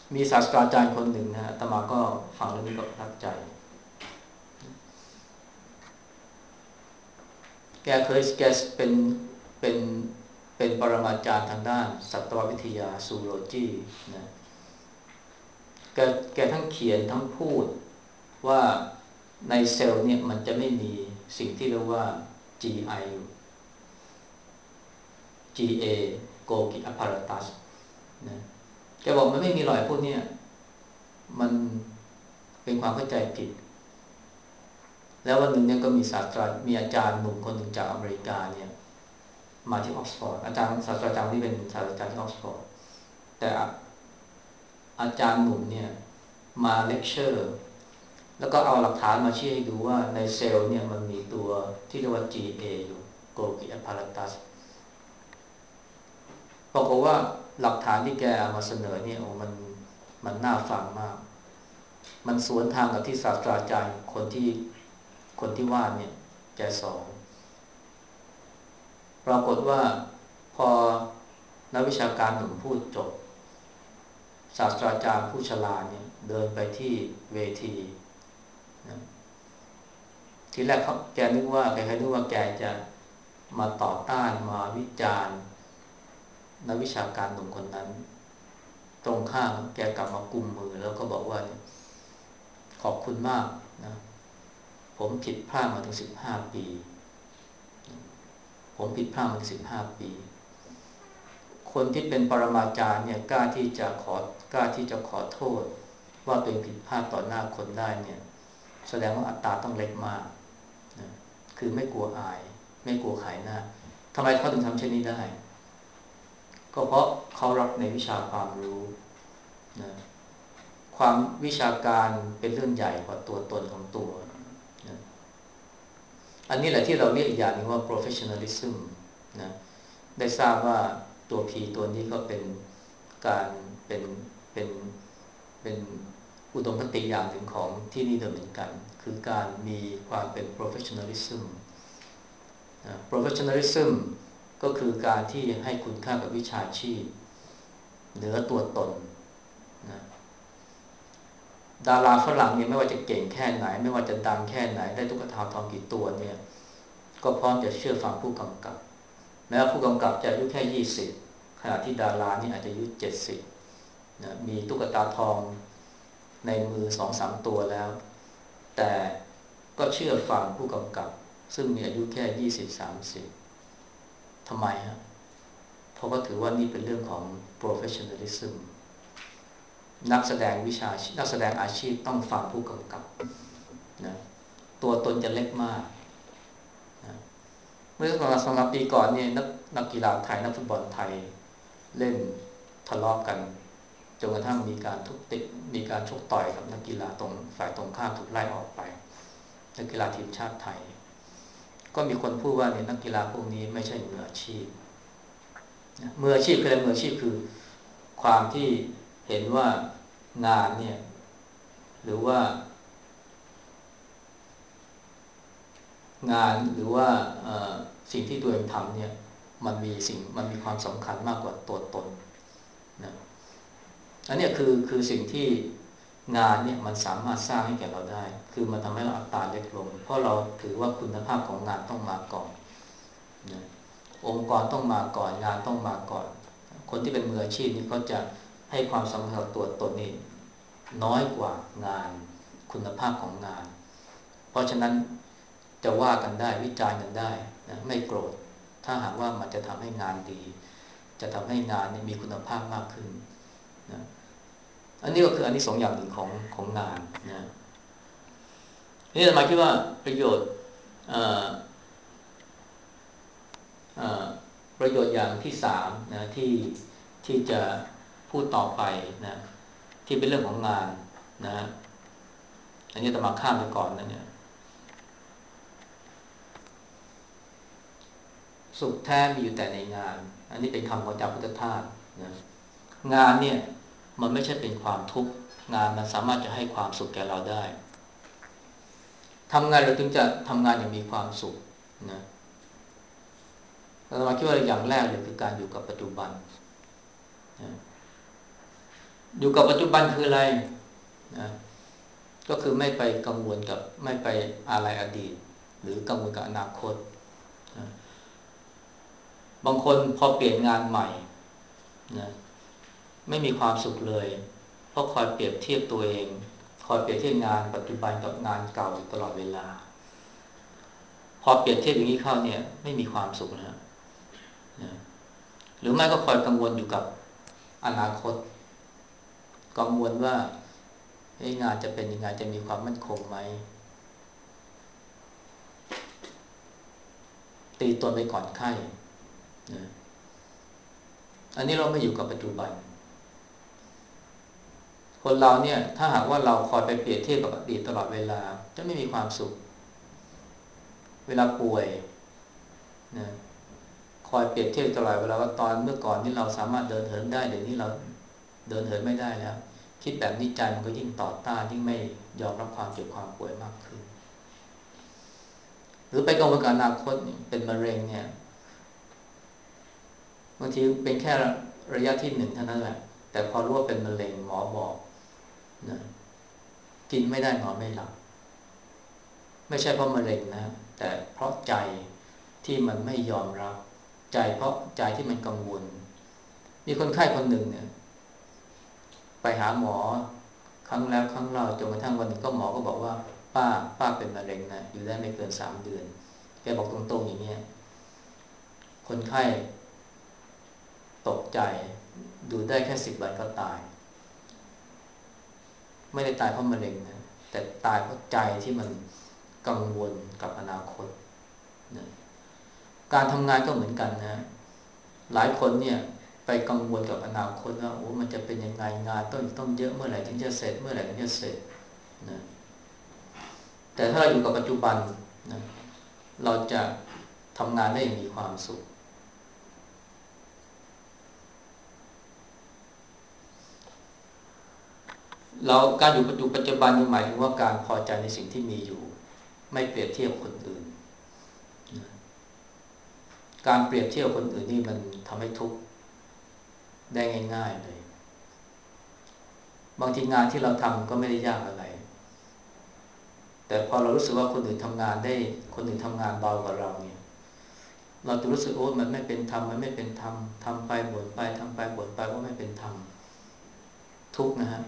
มีศาสตราจารย์คนหนึ่งนะอาตมาก็ฟังเรื่องนี้ก็ประทับใจแกเคยแกเป็นเป็นเป็นปรมาจารย์ทางด้านสัตววิทยาซูโลจีนะแกแกทั้งเขียนทั้งพูดว่าในเซลล์เนี่ยมันจะไม่มีสิ่งที่เรียกว่า จี ไอ จี เอ Golgi apparatus นะแกบอกมันไม่มีรอยพวกนี้มันเป็นความเข้าใจผิดแล้ววันหนึ่งเนี่ยก็มีศาสตรามีอาจารย์หนุ่มคนหนึ่งจากอเมริกาเนี่ยมาที่ออกซฟอร์ดอาจารย์ศาสตราจารย์ที่เป็นศาสตราจารย์ที่ออกซฟอร์ดแต่อาจารย์หนุ่มเนี่ยมาเลคเชอร์แล้วก็เอาหลักฐานมาชี้ให้ดูว่าในเซลล์เนี่ยมันมีตัวที่เรียกว่า จี เอ อยู่ Golgi apparatus บอกว่าหลักฐานที่แกมาเสนอเนี่ยโอ้มันมันน่าฟังมากมันสวนทางกับที่ศาสตราจารย์คนที่คนที่ว่าเนี่ยแกสอนปรากฏว่าพอนักวิชาการหนุ่มพูดจบศาสตราจารย์ผู้ฉลาดเนี่ยเดินไปที่เวทีนะทีแรกเขาแกนึกว่าใครๆนึกว่าแกจะมาต่อต้านมาวิจารณ์นักวิชาการหนุ่มคนนั้นตรงข้ามแกกลับมากุมมือแล้วก็บอกว่าขอบคุณมากนะผมผิดพลาดมาถึงสิบห้าปีผมผิดพลาดมาถึงสิบห้าปีคนที่เป็นปรมาจารย์เนี่ยกล้าที่จะขอกล้าที่จะขอโทษว่าตัวเองผิดพลาดต่อหน้าคนได้เนี่ยแสดงว่าอัตตาต้องเล็กมากนะคือไม่กลัวอายไม่กลัวขายหน้าทำไมเขาถึงทำเช่นนี้ได้ก็เพราะเขารักในวิชาความรู้นะความวิชาการเป็นเรื่องใหญ่กว่าตัวตนของตัวนะอันนี้แหละที่เราเรียกอีกอย่างนึงว่า professionalism นะได้ทราบว่าตัว P ตัวนี้ก็เป็นการเป็นเป็นเป็นอุดมคติอย่างหนึ่งของที่นี่เหมือนกันคือการมีความเป็น professionalism นะ professionalism ก็คือการที่ให้คุณค่ากับวิชาชีพเหนือตัวตนนะดาราฝรั่งเนี่ยไม่ว่าจะเก่งแค่ไหนไม่ว่าจะดังแค่ไหนได้ตุ๊กตาทองกี่ตัวเนี่ยก็พร้อมจะเชื่อฟังผู้กำกับแม้ว่าผู้กำกับจะอายุแค่ยี่สิบขณะที่ดารานี่อาจจะอายุเจ็ดสิบนะมีตุ๊กตาทองในมือ สองสาม ตัวแล้วแต่ก็เชื่อฟังผู้กำกับซึ่งมีอายุแค่ยี่สิบ สามสิบทำไมฮะเพราะว่าถือว่านี่เป็นเรื่องของ professionalism นักแสดงวิชานักแสดงอาชีพต้องฟังผู้กำกับนะตัวตนจะเล็กมากนะเมื่อสองสามปีก่อนเนี่ยนักนักกีฬาไทยนักฟุตบอลไทยเล่นทะเลาะกันจนกระทั่งมีการทุบตีมีการชกต่อยกับนักกีฬาตรงฝ่ายตรงข้ามถูกไล่ออกไปนักกีฬาทีมชาติไทยก็มีคนพูดว่าเนี่ยนักกีฬาพวกนี้ไม่ใช่มืออาชีพมืออาชีพคืออะไรมืออาชีพคือความที่เห็นว่างานเนี่ยหรือว่างานหรือว่าสิ่งที่ตัวเองทำเนี่ยมันมีสิ่งมันมีความสำคัญมากกว่าตัวตนนะอันนี้คือคือสิ่งที่งานเนี่ยมันสามารถสร้างให้แก่เราได้คือมันทำให้เราอัตราเล็กลงเพราะเราถือว่าคุณภาพของงานต้องมาก่อนนะองค์กรต้องมาก่อนงานต้องมาก่อนคนที่เป็นมืออาชีพนี่ก็จะให้ความสำคัญกับตัวตนนี่น้อยกว่างานคุณภาพของงานเพราะฉะนั้นจะว่ากันได้วิจารณ์กันได้นะไม่โกรธถ้าหากว่ามันจะทำให้งานดีจะทำให้งานนี่มีคุณภาพมากขึ้นนะอันนี้ก็คืออันนี้สองอย่างหนึ่งของของงานนะนี่หมายคิดว่าประโยชน์ประโยชน์อย่างที่สามนะที่ที่จะพูดต่อไปนะที่เป็นเรื่องของงานนะอันนี้จะมาข้ามไปก่อนนะเนี่ยสุขแท้มีอยู่แต่ในงานอันนี้เป็นคำของจากพุทธทาสนะงานเนี่ยมันไม่ใช่เป็นความทุกข์งานมันสามารถจะให้ความสุขแก่เราได้ทำงานเราถึงจะทำงานอย่างมีความสุขนะเราคิดว่าอย่างแรกเลยคือการอยู่กับปัจจุบันนะอยู่กับปัจจุบันคืออะไรนะก็คือไม่ไปกังวลกับไม่ไปอะไรอดีตหรือกังวลกับอนาคตนะบางคนพอเปลี่ยนงานใหม่นะไม่มีความสุขเลยเพราะคอยเปรียบเทียบตัวเองคอยเปรียบเทียบงานปัจจุบันกับงานเก่าอยู่ตลอดเวลาพอเปรียบเทียบอย่างนี้เข้าเนี่ยไม่มีความสุขนะนะหรือไม่ก็คอยกังวลอยู่กับอนาคตกังวลว่าเฮ้ยงานจะเป็นยังไงจะมีความมั่นคงไหมตีตนไปก่อนไข้นะอันนี้เราไม่อยู่กับปัจจุบันคนเราเนี่ยถ้าหากว่าเราคอยไปเปรียบเทียบกับอดีตตลอดเวลาจะไม่มีความสุขเวลาป่วยนะคอยเปรียบเทียบตลอดเวลาว่าตอนเมื่อก่อนที่เราสามารถเดินเหินได้เดี๋ยวนี้เราเดินเหินไม่ได้แล้วคิดแบบนี้ใจมันก็ยิ่งต่อต้านยิ่งไม่ยอมรับความเจ็บความป่วยมากขึ้นหรือไปกังวลกับอนาคตเป็นมะเร็งเนี่ยบางทีเป็นแค่ระยะที่หนึ่งเท่านั้นแหละแต่พอรู้ว่าเป็นมะเร็งหมอบอกนะกินไม่ได้นอนไม่หลับไม่ใช่เพราะมะเร็งนะแต่เพราะใจที่มันไม่ยอมรับใจเพราะใจที่มันกังวลมีคนไข้คนหนึ่งเนี่ยไปหาหมอครั้งแล้วครั้งเล่าจนกระทั่งวันหนึ่งก็หมอก็บอกว่าป้าป้าเป็นมะเร็งนะอยู่ได้ไม่เกินสามเดือนแกบอกตรงๆอย่างเงี้ยคนไข้ตกใจดูได้แค่สิบวันก็ตายไม่ได้ตายเพราะมะเร็งนะแต่ตายเพราะใจที่มันกังวลกับอนาคตนะการทำงานก็เหมือนกันนะหลายคนเนี่ยไปกังวลกับอนาคตว่าโอ้มันจะเป็นยังไงงานต้องต้องเยอะเมื่อไหร่ถึงจะเสร็จเมื่อไหร่ถึงจะเสร็จนะแต่ถ้าเราอยู่กับปัจจุบันนะเราจะทำงานได้อย่างมีความสุขเราการอยู่อยู่ปัจจุบันนี่หมายถึงว่าการพอใจในสิ่งที่มีอยู่ไม่เปรียบเทียบคนอื่นนะการเปรียบเทียบคนอื่นนี่มันทำให้ทุกข์ได้ง่ายๆเลยบางทีงานที่เราทำก็ไม่ได้ยากอะไรแต่พอเรารู้สึกว่าคนอื่นทำงานได้คนอื่นทำงานเบากว่าเราเนี่ยเราจะรู้สึกโอ้มันไม่เป็นธรรมมันไม่เป็นธรรมทำไปบ่นไปทำไปบ่นไปว่าไม่เป็นธรรมทุกข์นะฮะ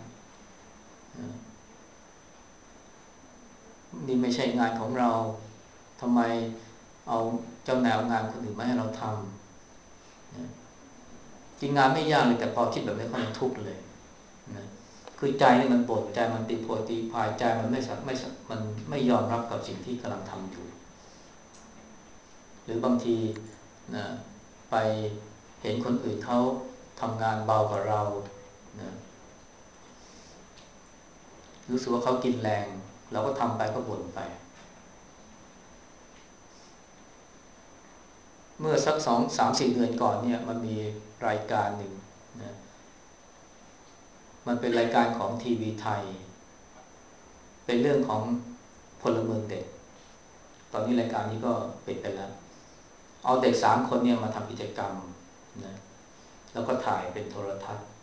นี่ไม่ใช่งานของเราทำไมเอาเจ้าแนวงานคนอื่นมาให้เราทำจริงงานไม่ยากเลยแต่พอคิดแบบนี้ก็มันทุกข์เลยนะคือใจนี่มันบ่นใจมันตีโพยตีพายใจมันไม่สักไม่สักมันไม่ยอมรับกับสิ่งที่กำลังทำอยู่หรือบางทีนะไปเห็นคนอื่นเขาทำงานเบากว่าเรานะรู้สึกว่าเขากินแรงเราก็ทำไปก็บ่นไปเมื่อสักสองสามสี่เดือนก่อนเนี่ยมันมีรายการหนึ่งนะมันเป็นรายการของทีวีไทยเป็นเรื่องของพลเมืองเด็กตอนนี้รายการนี้ก็ปิดไปแล้วเอาเด็กสามคนเนี่ยมาทำกิจกรรมนะแล้วก็ถ่ายเป็นโทรทัศน์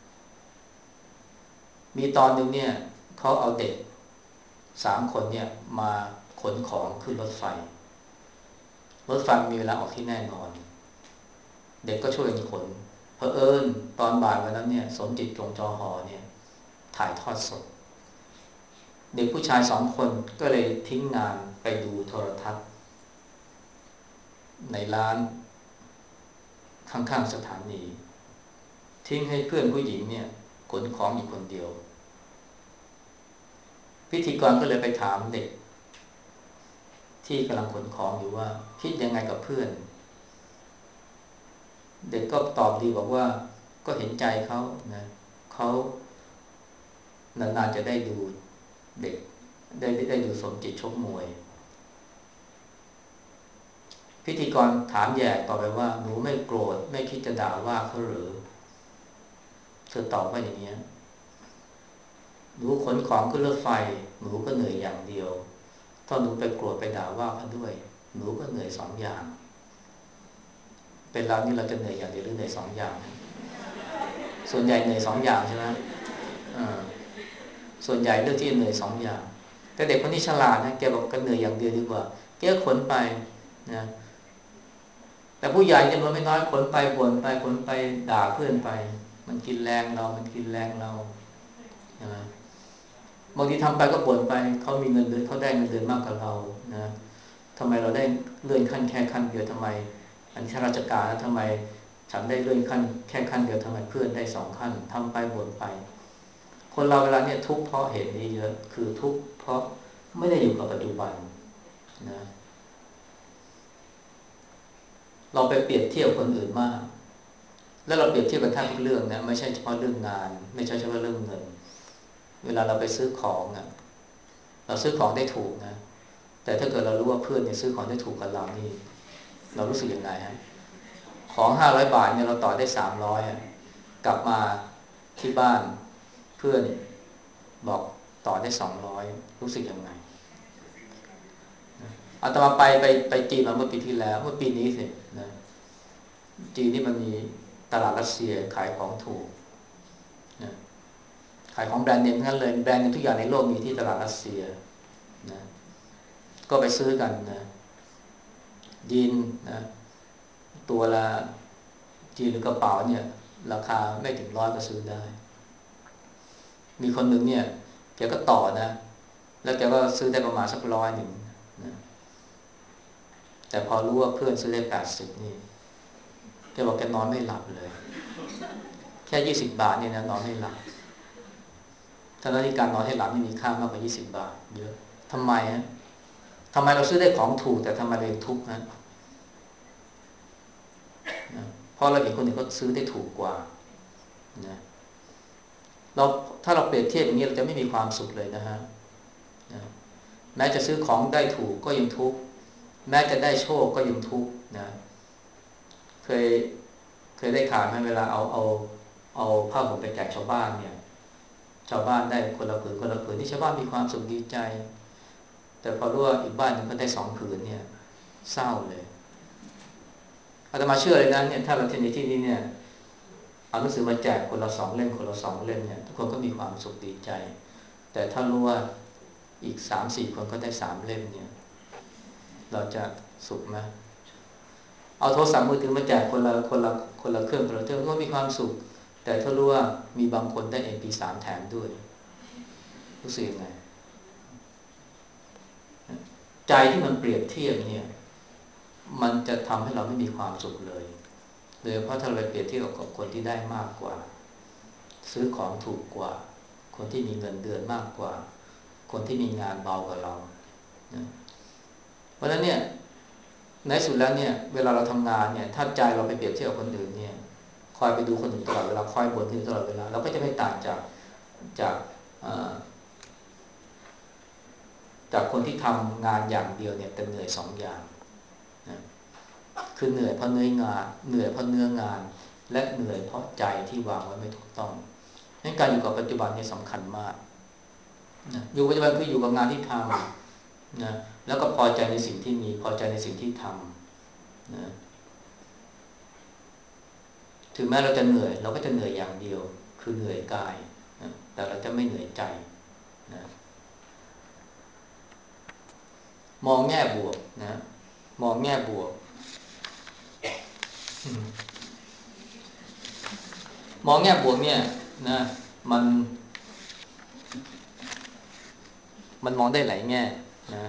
มีตอนหนึ่งเนี่ยเขาเอาเด็กสามคนเนี่ยมาขนของขึ้นรถไฟรถไฟมีเวลาออกที่แน่นอนเด็กก็ช่วยกันขนเผอิญตอนบ่ายวันนั้นเนี่ยสมจิตจงจอหอเนี่ยถ่ายทอดสดเด็กผู้ชายสองคนก็เลยทิ้งงานไปดูโทรทัศน์ในร้านข้างๆสถานีทิ้งให้เพื่อนผู้หญิงเนี่ยขนของอยู่คนเดียวพิธีกรก็เลยไปถามเด็กที่กำลังขนของอยู่ว่าคิดยังไงกับเพื่อนเด็กก็ตอบดีบอกว่าก็เห็นใจเขานะเขานานๆจะได้ดูเด็กได้ได้ดูสมจิตชกมวยพิธีกรถามแย่ต่อไปว่าหนูไม่โกรธไม่คิดจะด่าว่าเขาหรือเธอตอบว่าอย่างนี้หนูขนของขึ้นรถไฟหนูก็เหนื่อยอย่างเดียวถ้าหนูไปโกรธไปด่าว่าเขาด้วยหนูก็เหนื่อยสองอย่างเป็นเรานี่เราจะเหนื่อยอย่างเดียวหรือเหนื่อยสองอย่างส่วนใหญ่เหนื่อยสองอย่างใช่ไหมอ่าส่วนใหญ่เลือกที่จะเหนื่อยสองอย่างแต่เด็กคนที่ฉลาดนะแกบอกก็เหนื่อยอย่างเดียวดีกว่าแกขนไปนะแต่ผู้ใหญ่จำนวนไม่น้อยขนไปบ่นไปขนไปด่าเพื่อนไปมันกินแรงเรามันกินแรงเราใช่ไหมบางทีทำไปก็บ่นไปเขามีเงินเดือนเขาได้เงินเดือนมากกว่าเรานะทำไมเราได้เลื่อนขั้นแค่ขั้นเดียวทำไมอันนี้ข้าราชการแล้วทำไมฉันได้เลื่อนขั้นแค่ขั้นเดียวทำไมเพื่อนได้สองขั้นทำไปบ่นไปคนเราเวลาเนี่ยทุกข์เพราะเหตุนี้เยอะคือทุกข์เพราะไม่ได้อยู่กับปัจจุบันนะเราไปเปรียบเทียบคนอื่นมากแล้วเราเปรียบเทียบกันแทบทุกเรื่องนะไม่ใช่เฉพาะเรื่องงานไม่ใช่เฉพาะเรื่องเงินเวลาเราไปซื้อของอ่ะเราซื้อของได้ถูกนะแต่ถ้าเกิดเรารู้ว่าเพื่อนเนี่ยซื้อของได้ถูกกับเรานี่เรารู้สึกยังไงฮะของห้าร้อยบาทเนี่ยเราต่อได้สามร้อยอ่ะกลับมาที่บ้านเพื่อนบอกต่อได้สองร้อยรู้สึกยังไงอาตมาไปไปไปจีนมาเมื่อปีที่แล้วเมื่อปีนี้สินะจีนนี่มันมีตลาดรัสเซียขายของถูกนะขายของแบรนด์เนมทั้งนั้นเลยแบรนด์เนมทุกอย่างในโลกมีที่ตลาดรัสเซียนะก็ไปซื้อกันนะยีนนะตัวละจีนหรือกระเป๋าเนี่ยราคาไม่ถึงร้อยก็ซื้อได้มีคนหนึ่งเนี่ยแกก็ต่อนะแล้วแกก็ซื้อได้ประมาณสักร้อยหนึ่งนะแต่พอรู้ว่าเพื่อนซื้อได้แปดสิบนี่แกบอกแกนอนไม่หลับเลยแค่ยี่สิบบาทเนี่ยนะนอนไม่หลับทั้งที่การนอนให้หลับนี่มีค่ามากกว่ายี่สิบบาทเยอะทำไมฮะทำไมเราซื้อได้ของถูกแต่ทำไมเราทุกข์นะนะเพราะเราเห็นคนอื่นเขาซื้อได้ถูกกว่านะเราถ้าเราเปรียบเทียบอย่างนี้เราจะไม่มีความสุขเลยนะฮะนะแม้จะซื้อของได้ถูกก็ยังทุกข์แม้จะได้โชคก็ยังทุกข์นะเคยเคยได้ข่าวไหมเวลาเอาเอาเอาผ้าห่มไปแจกชาวบ้านเนี่ยชาวบ้านได้คนละผืนคนละผืนที่ชาวบ้านมีความสุขดีใจแต่พอรู้ว่าอีกบ้านหนึ่งก็ได้สองผืนเนี่ยเศร้าเลยอาตมาเชื่อเลยนะเนี่ยถ้าเราเทนในที่นี้เนี่ยเอาหนังสือมาแจกคนละสองเล่มคนละสองเล่มเนี่ยทุกคนก็มีความสุขดีใจแต่ถ้ารู้ว่าอีกสามสี่คนก็ได้สามเล่มเนี่ยเราจะสุขไหมเอาโทรศัพท์มือถือมาแจกคนละคนละคนละเครื่องคนละเครื่องก็มีความสุขแต่ถ้ารู้ว่ามีบางคนได้ เอ็ม พี สาม แถมด้วยรู้สึกยังไงใจที่มันเปรียบเทียบเนี่ยมันจะทำให้เราไม่มีความสุขเลยโดยเฉพาะถ้าเราไปเปรียบเทียบกับคนที่ได้มากกว่าซื้อของถูกกว่าคนที่มีเงินเดือนมากกว่าคนที่มีงานเบากว่าเรานะเพราะฉะนั้นเนี่ยในสุดแล้วเนี่ยเวลาเราทำงานเนี่ยถ้าใจเราไปเปรียบเทียบกับคนอื่นเนี่ยคอยไปดูคนอื่นตลอดเวลาคอยบ่นคนอื่นตลอดเวลาเราก็จะไม่ต่างจากจากจากคนที่ทำงานอย่างเดียวเนี่ยแต่เหนื่อยสองอย่างนะคือเหนื่อยเพราะเนื้องานเหนื่อยเพราะเนื้องานและเหนื่อยเพราะใจที่วางไว้ไม่ถูกต้องงั้นการอยู่กับปัจจุบันนี่สำคัญมากนะอยู่ปัจจุบันคืออยู่กับงานที่ทำนะแล้วก็พอใจในสิ่งที่มีพอใจในสิ่งที่ทำนะถึงแม้เราจะเหนื่อยเราก็จะเหนื่อยอย่างเดียวคือเหนื่อยกายนะแต่เราจะไม่เหนื่อยใจนะมองแง่บวกนะมองแง่บวกมองแง่บวกเนี่ยนะมันมันมองได้หลายแง่นะ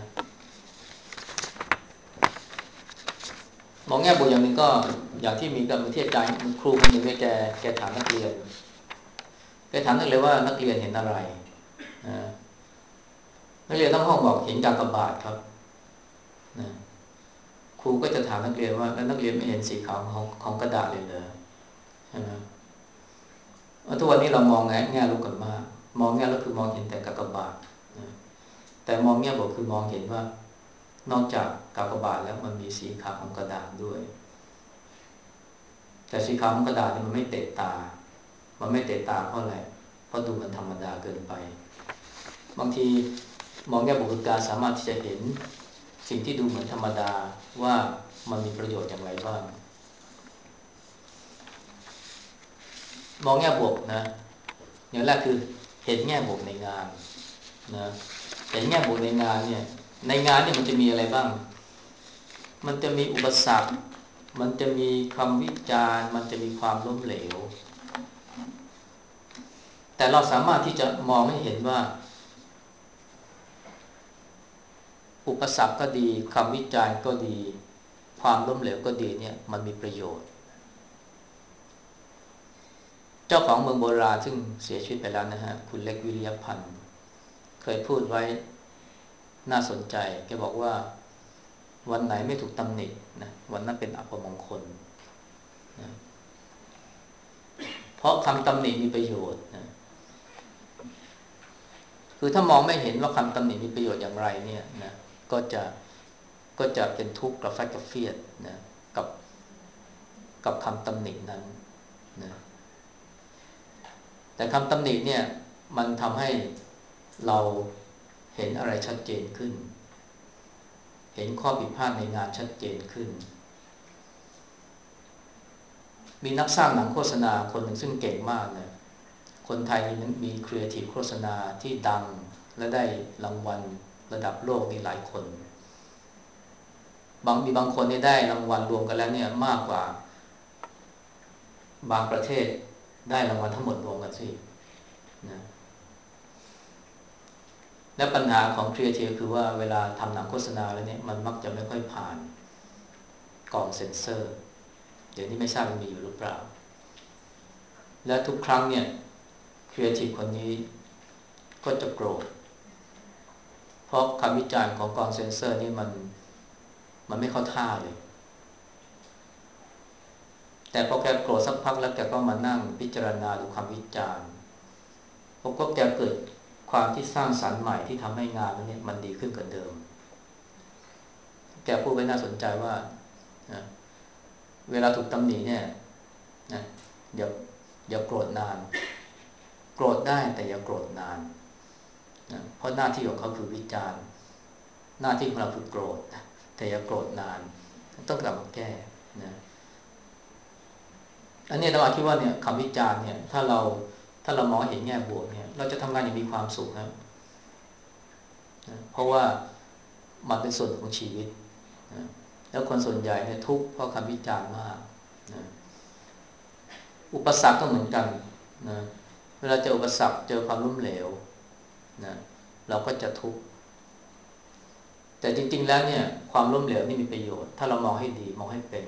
มองแง่บวกอย่างหนึ่งก็อย่างที่มีกับเทียบใจครูคนหนึ่งเนี่ยแกแกถามนักเรียนแกถามนักเรียนว่านักเรียนเห็นอะไรนะนักเรียนทั้งห้องบอกเห็นกากบาทครับนะครูก็จะถามนักเรียนว่าแล้วนักเรียนไม่เห็นสีขาวของของกระดาษเลยเหรอใช่ไหมทุกวันนี้เรามองแง่แง่ลบกันมากมองแง่ลบคือมองเห็นแต่กากบาทนะแต่มองแง่บวกคือมองเห็นว่านอกจากกากบาทแล้วมันมีสีขาวของกระดาษด้วยแต่สีขาวของกระดาษนี่มันไม่เตะตามันไม่เตะตาเพราะอะไรเพราะดูมันธรรมดาเกินไปบางทีมองแง่บวกคือการสามารถที่จะเห็นสิ่งที่ดูเหมือนธรรมดาว่ามันมีประโยชน์อย่างไรบ้างมองแง่บวกนะอย่างแรกคือเห็นแง่บวกในงานนะเห็นแง่บวกในงานเนี่ยในงานเนี่ยมันจะมีอะไรบ้างมันจะมีอุปสรรคมันจะมีคำวิจารณ์มันจะมีความล้มเหลวแต่เราสามารถที่จะมองให้เห็นว่าอุปสรรคก็ดีคำวิจารณ์ก็ดีความล้มเหลวก็ดีเนี่ยมันมีประโยชน์เจ้าของเมืองโบราณซึ่งเสียชีวิตไปแล้วนะฮะคุณเล็กวิริยพันธ์เคยพูดไว้น่าสนใจแกบอกว่าวันไหนไม่ถูกตำหนินะวันนั้นเป็นอัปมงคลนะเพราะคำตำหนิมีประโยชน์นะคือถ้ามองไม่เห็นว่าคำตำหนิมีประโยชน์อย่างไรเนี่ยนะก็จะก็จะเป็นทุกข์กระฟัดกระเฟียดนะกับกับคำตำหนินั้นนะแต่คำตำหนิเนี่ยมันทำให้เราเห็นอะไรชัดเจนขึ้นเห็นข้อผิดพลาดในงานชัดเจนขึ้นมีนักสร้างหนังโฆษณาคนหนึ่งซึ่งเก่งมากนะคนไทยมีมีครีเอทีฟโฆษณาที่ดังและได้รางวัลระดับโลกนี่หลายคนบางมีบางคนนี่ได้รางวัลรวมกันแล้วเนี่ยมากกว่าบางประเทศได้รางวัลทั้งหมดรวมกันสินะและปัญหาของครีเอทีฟคือว่าเวลาทำหนังโฆษณาแล้วเนี่ยมันมักจะไม่ค่อยผ่านกล่องเซ็นเซอร์เดี๋ยวนี้ไม่ทราบมันมีอยู่หรือเปล่าและทุกครั้งเนี่ยครีเอทีฟคนนี้ก็จะโกรธเพราะคำวิจารณ์ของกองเซ็นเซอร์นี่มันมันไม่เข้าท่าเลยแต่พอแกโกรธสักพักแล้วแกก็มานั่งพิจารณาดูคำวิจารณ์พบก็แกเกิดความที่สร้างสรรค์ใหม่ที่ทำให้งานนั้นเนี่ยมันดีขึ้นกว่าเดิมแกพูดไว้น่าสนใจว่านะเวลาถูกตำหนิเนี่ยนะอย่าอย่าโกรธนานโกรธได้แต่อย่าโกรธนานนะเพราะหน้าที่ของเขาคือวิจารณ์หน้าที่ของเราคือโกรธแต่อย่าโกรธนานต้องกลับมาแก้นะอันนี้เราคิดว่าเนี่ยคำวิจารณ์เนี่ยถ้าเราถ้าเรามองเห็นแง่บวกเนี่ยเราจะทำงานอย่างมีความสุขนะนะเพราะว่ามันเป็นส่วนของชีวิตนะแล้วคนส่วนใหญ่เนี่ยทุกข์เพราะคำวิจารณ์มากนะอุปสรรคก็เหมือนกันนะเวลาเจออุปสรรคเจอความล้มเหลวนะเราก็จะทุกข์แต่จริงๆแล้วเนี่ยความล้มเหลวนี่มีประโยชน์ถ้าเรามองให้ดีมองให้เป็น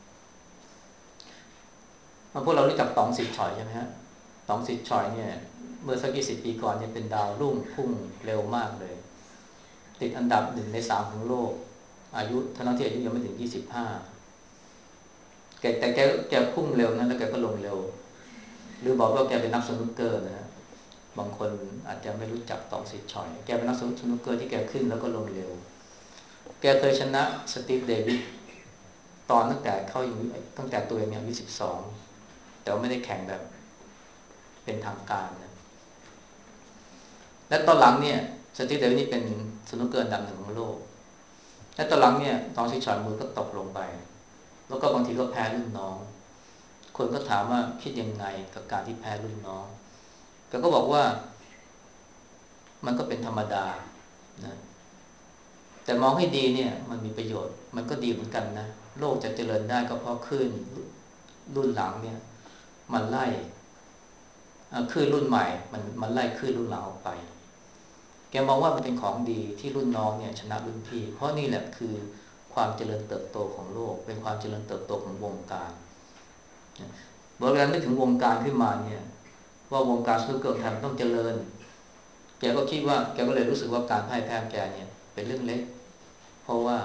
พวกเรารู้จักต๋องสิทธิ์ฉอยใช่ไหมฮะต๋องสิทธิ์ฉอยเนี่ยเมื่อสักยี่สิบปีก่อนเนี่ยเป็นดาวรุ่งพุ่งเร็วมากเลยติดอันดับหนึ่งในสามของโลกอายุทั้งที่อายุยังไม่ถึงยี่สิบห้าแกแต่แกแกพุ่งเร็วนะแล้วแกก็ลงเร็วหรือบอกว่าแกเป็นนักสนุกเกอร์นะฮะบางคนอาจจะไม่รู้จักต๋องสิทธิ์ฉอยแกเป็นนักสนุกเกอร์ที่แกขึ้นแล้วก็ลงเร็วแกเคยชนะสตีฟเดวิดตอนตั้งแต่เขาอยู่ตั้งแต่ตัวเองอายุสิบสองแต่ว่าไม่ได้แข่งแบบเป็นทางการนะและตอนหลังเนี่ยสตีฟเดวิดนี่เป็นสนุกเกอร์อันดับหนึ่งของโลกและตอนหลังเนี่ยตอนที่ฉอยมือก็ตกลงไปแล้วก็บางทีก็แพ้รุ่นน้องคนก็ถามว่าคิดยังไงกับการที่แพ้รุ่นน้องแกก็บอกว่ามันก็เป็นธรรมดานะแต่มองให้ดีเนี่ยมันมีประโยชน์มันก็ดีเหมือนกันนะโลกจะเจริญได้ก็เพราะคลื่นรุ่นหลังเนี่ยมันไล่คลื่นรุ่นใหม่มันมันไล่คลื่นรุ่นหลังออกไปแกมองว่ามันเป็นของดีที่รุ่นน้องเนี่ยชนะรุ่นพี่เพราะนี่แหละคือความเจริญเติบโตของโลกเป็นความเจริญเติบโตของวงการเมื่อเวลานึกถึงวงการขึ้นมาเนี่ยว่าวงการสนุกเกอร์ไทยต้องเจริญแกก็คิดว่าแกก็เลยรู้สึกว่าการพ่ายแพ้แกเนี่ยเป็นเรื่องเล็กเพราะว่า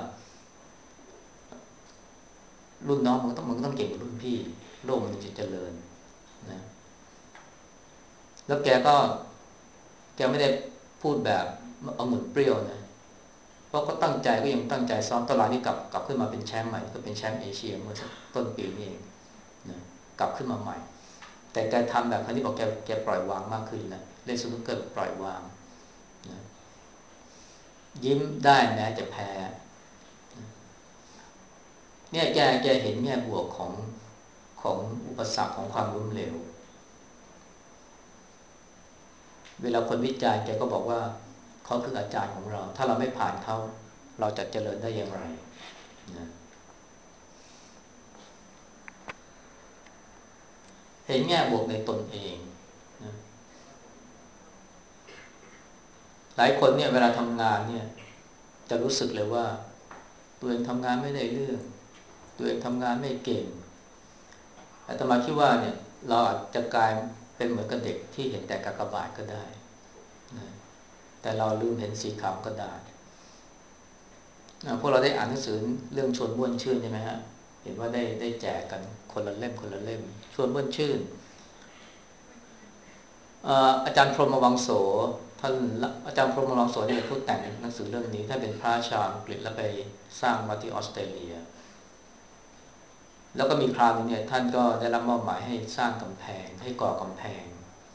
รุ่นน้องมันต้องมันก็ต้องเก่งกว่ารุ่นพี่โลกมันจะเจริญนะแล้วแกก็แกไม่ได้พูดแบบเอาหมุนเปรี้ยวนะเพราะก็ตั้งใจก็ยังตั้งใจซ้อมตลาดนี้กลับกลับขึ้นมาเป็นแชมป์ใหม่ก็เป็นแชมป์เอเชียเมื่อต้นปีนี้เองนะกลับขึ้นมาใหม่แต่แกทำแบบครั้นี้บอกแกแกปล่อยวางมากขึ้นนะเล่นสนุกเกอร์ปล่อยวางนะยิ้มได้แม้จะแพ้เนี่ยแกแกเห็นแง่บวกของของอุปสรรคของความล้มเหลวเวลาคนวิจารณ์แกก็บอกว่าเขาคืออาจารย์ของเราถ้าเราไม่ผ่านเขาเราจะเจริญได้อย่างไรนะเห็นแง่บวกในตนเองนะหลายคนเนี่ยเวลาทำงานเนี่ยจะรู้สึกเลยว่าตัวเองทำงานไม่ได้เรื่องตัวเองทำงานไม่เก่งอาตมาคิดว่าเนี่ยเราอาจจะกลายเป็นเหมือนกับเด็กที่เห็นแต่กากบาทก็ได้นะแต่เราลืมเห็นสีขาวก็ได้นะพวกเราได้อ่านหนังสือเรื่องชวนบ้วนชื่นใช่ไหมฮะเห็นว่าได้ได้แจกกันคนละเล่มคนละเล่มชวนบ้วนชื่นอาจารย์พรหมวังโสท่านอาจารย์พรหมวังโสเนี่ยเป็นผู้แต่งหนังสือเรื่องนี้ท่านเป็นพระชาวอังกฤษแล้วไปสร้างมาที่ออสเตรเลียแล้วก็มีคราวนึงเนี่ยท่านก็ได้รับมอบหมายให้สร้างกำแพงให้ก่อกำแพง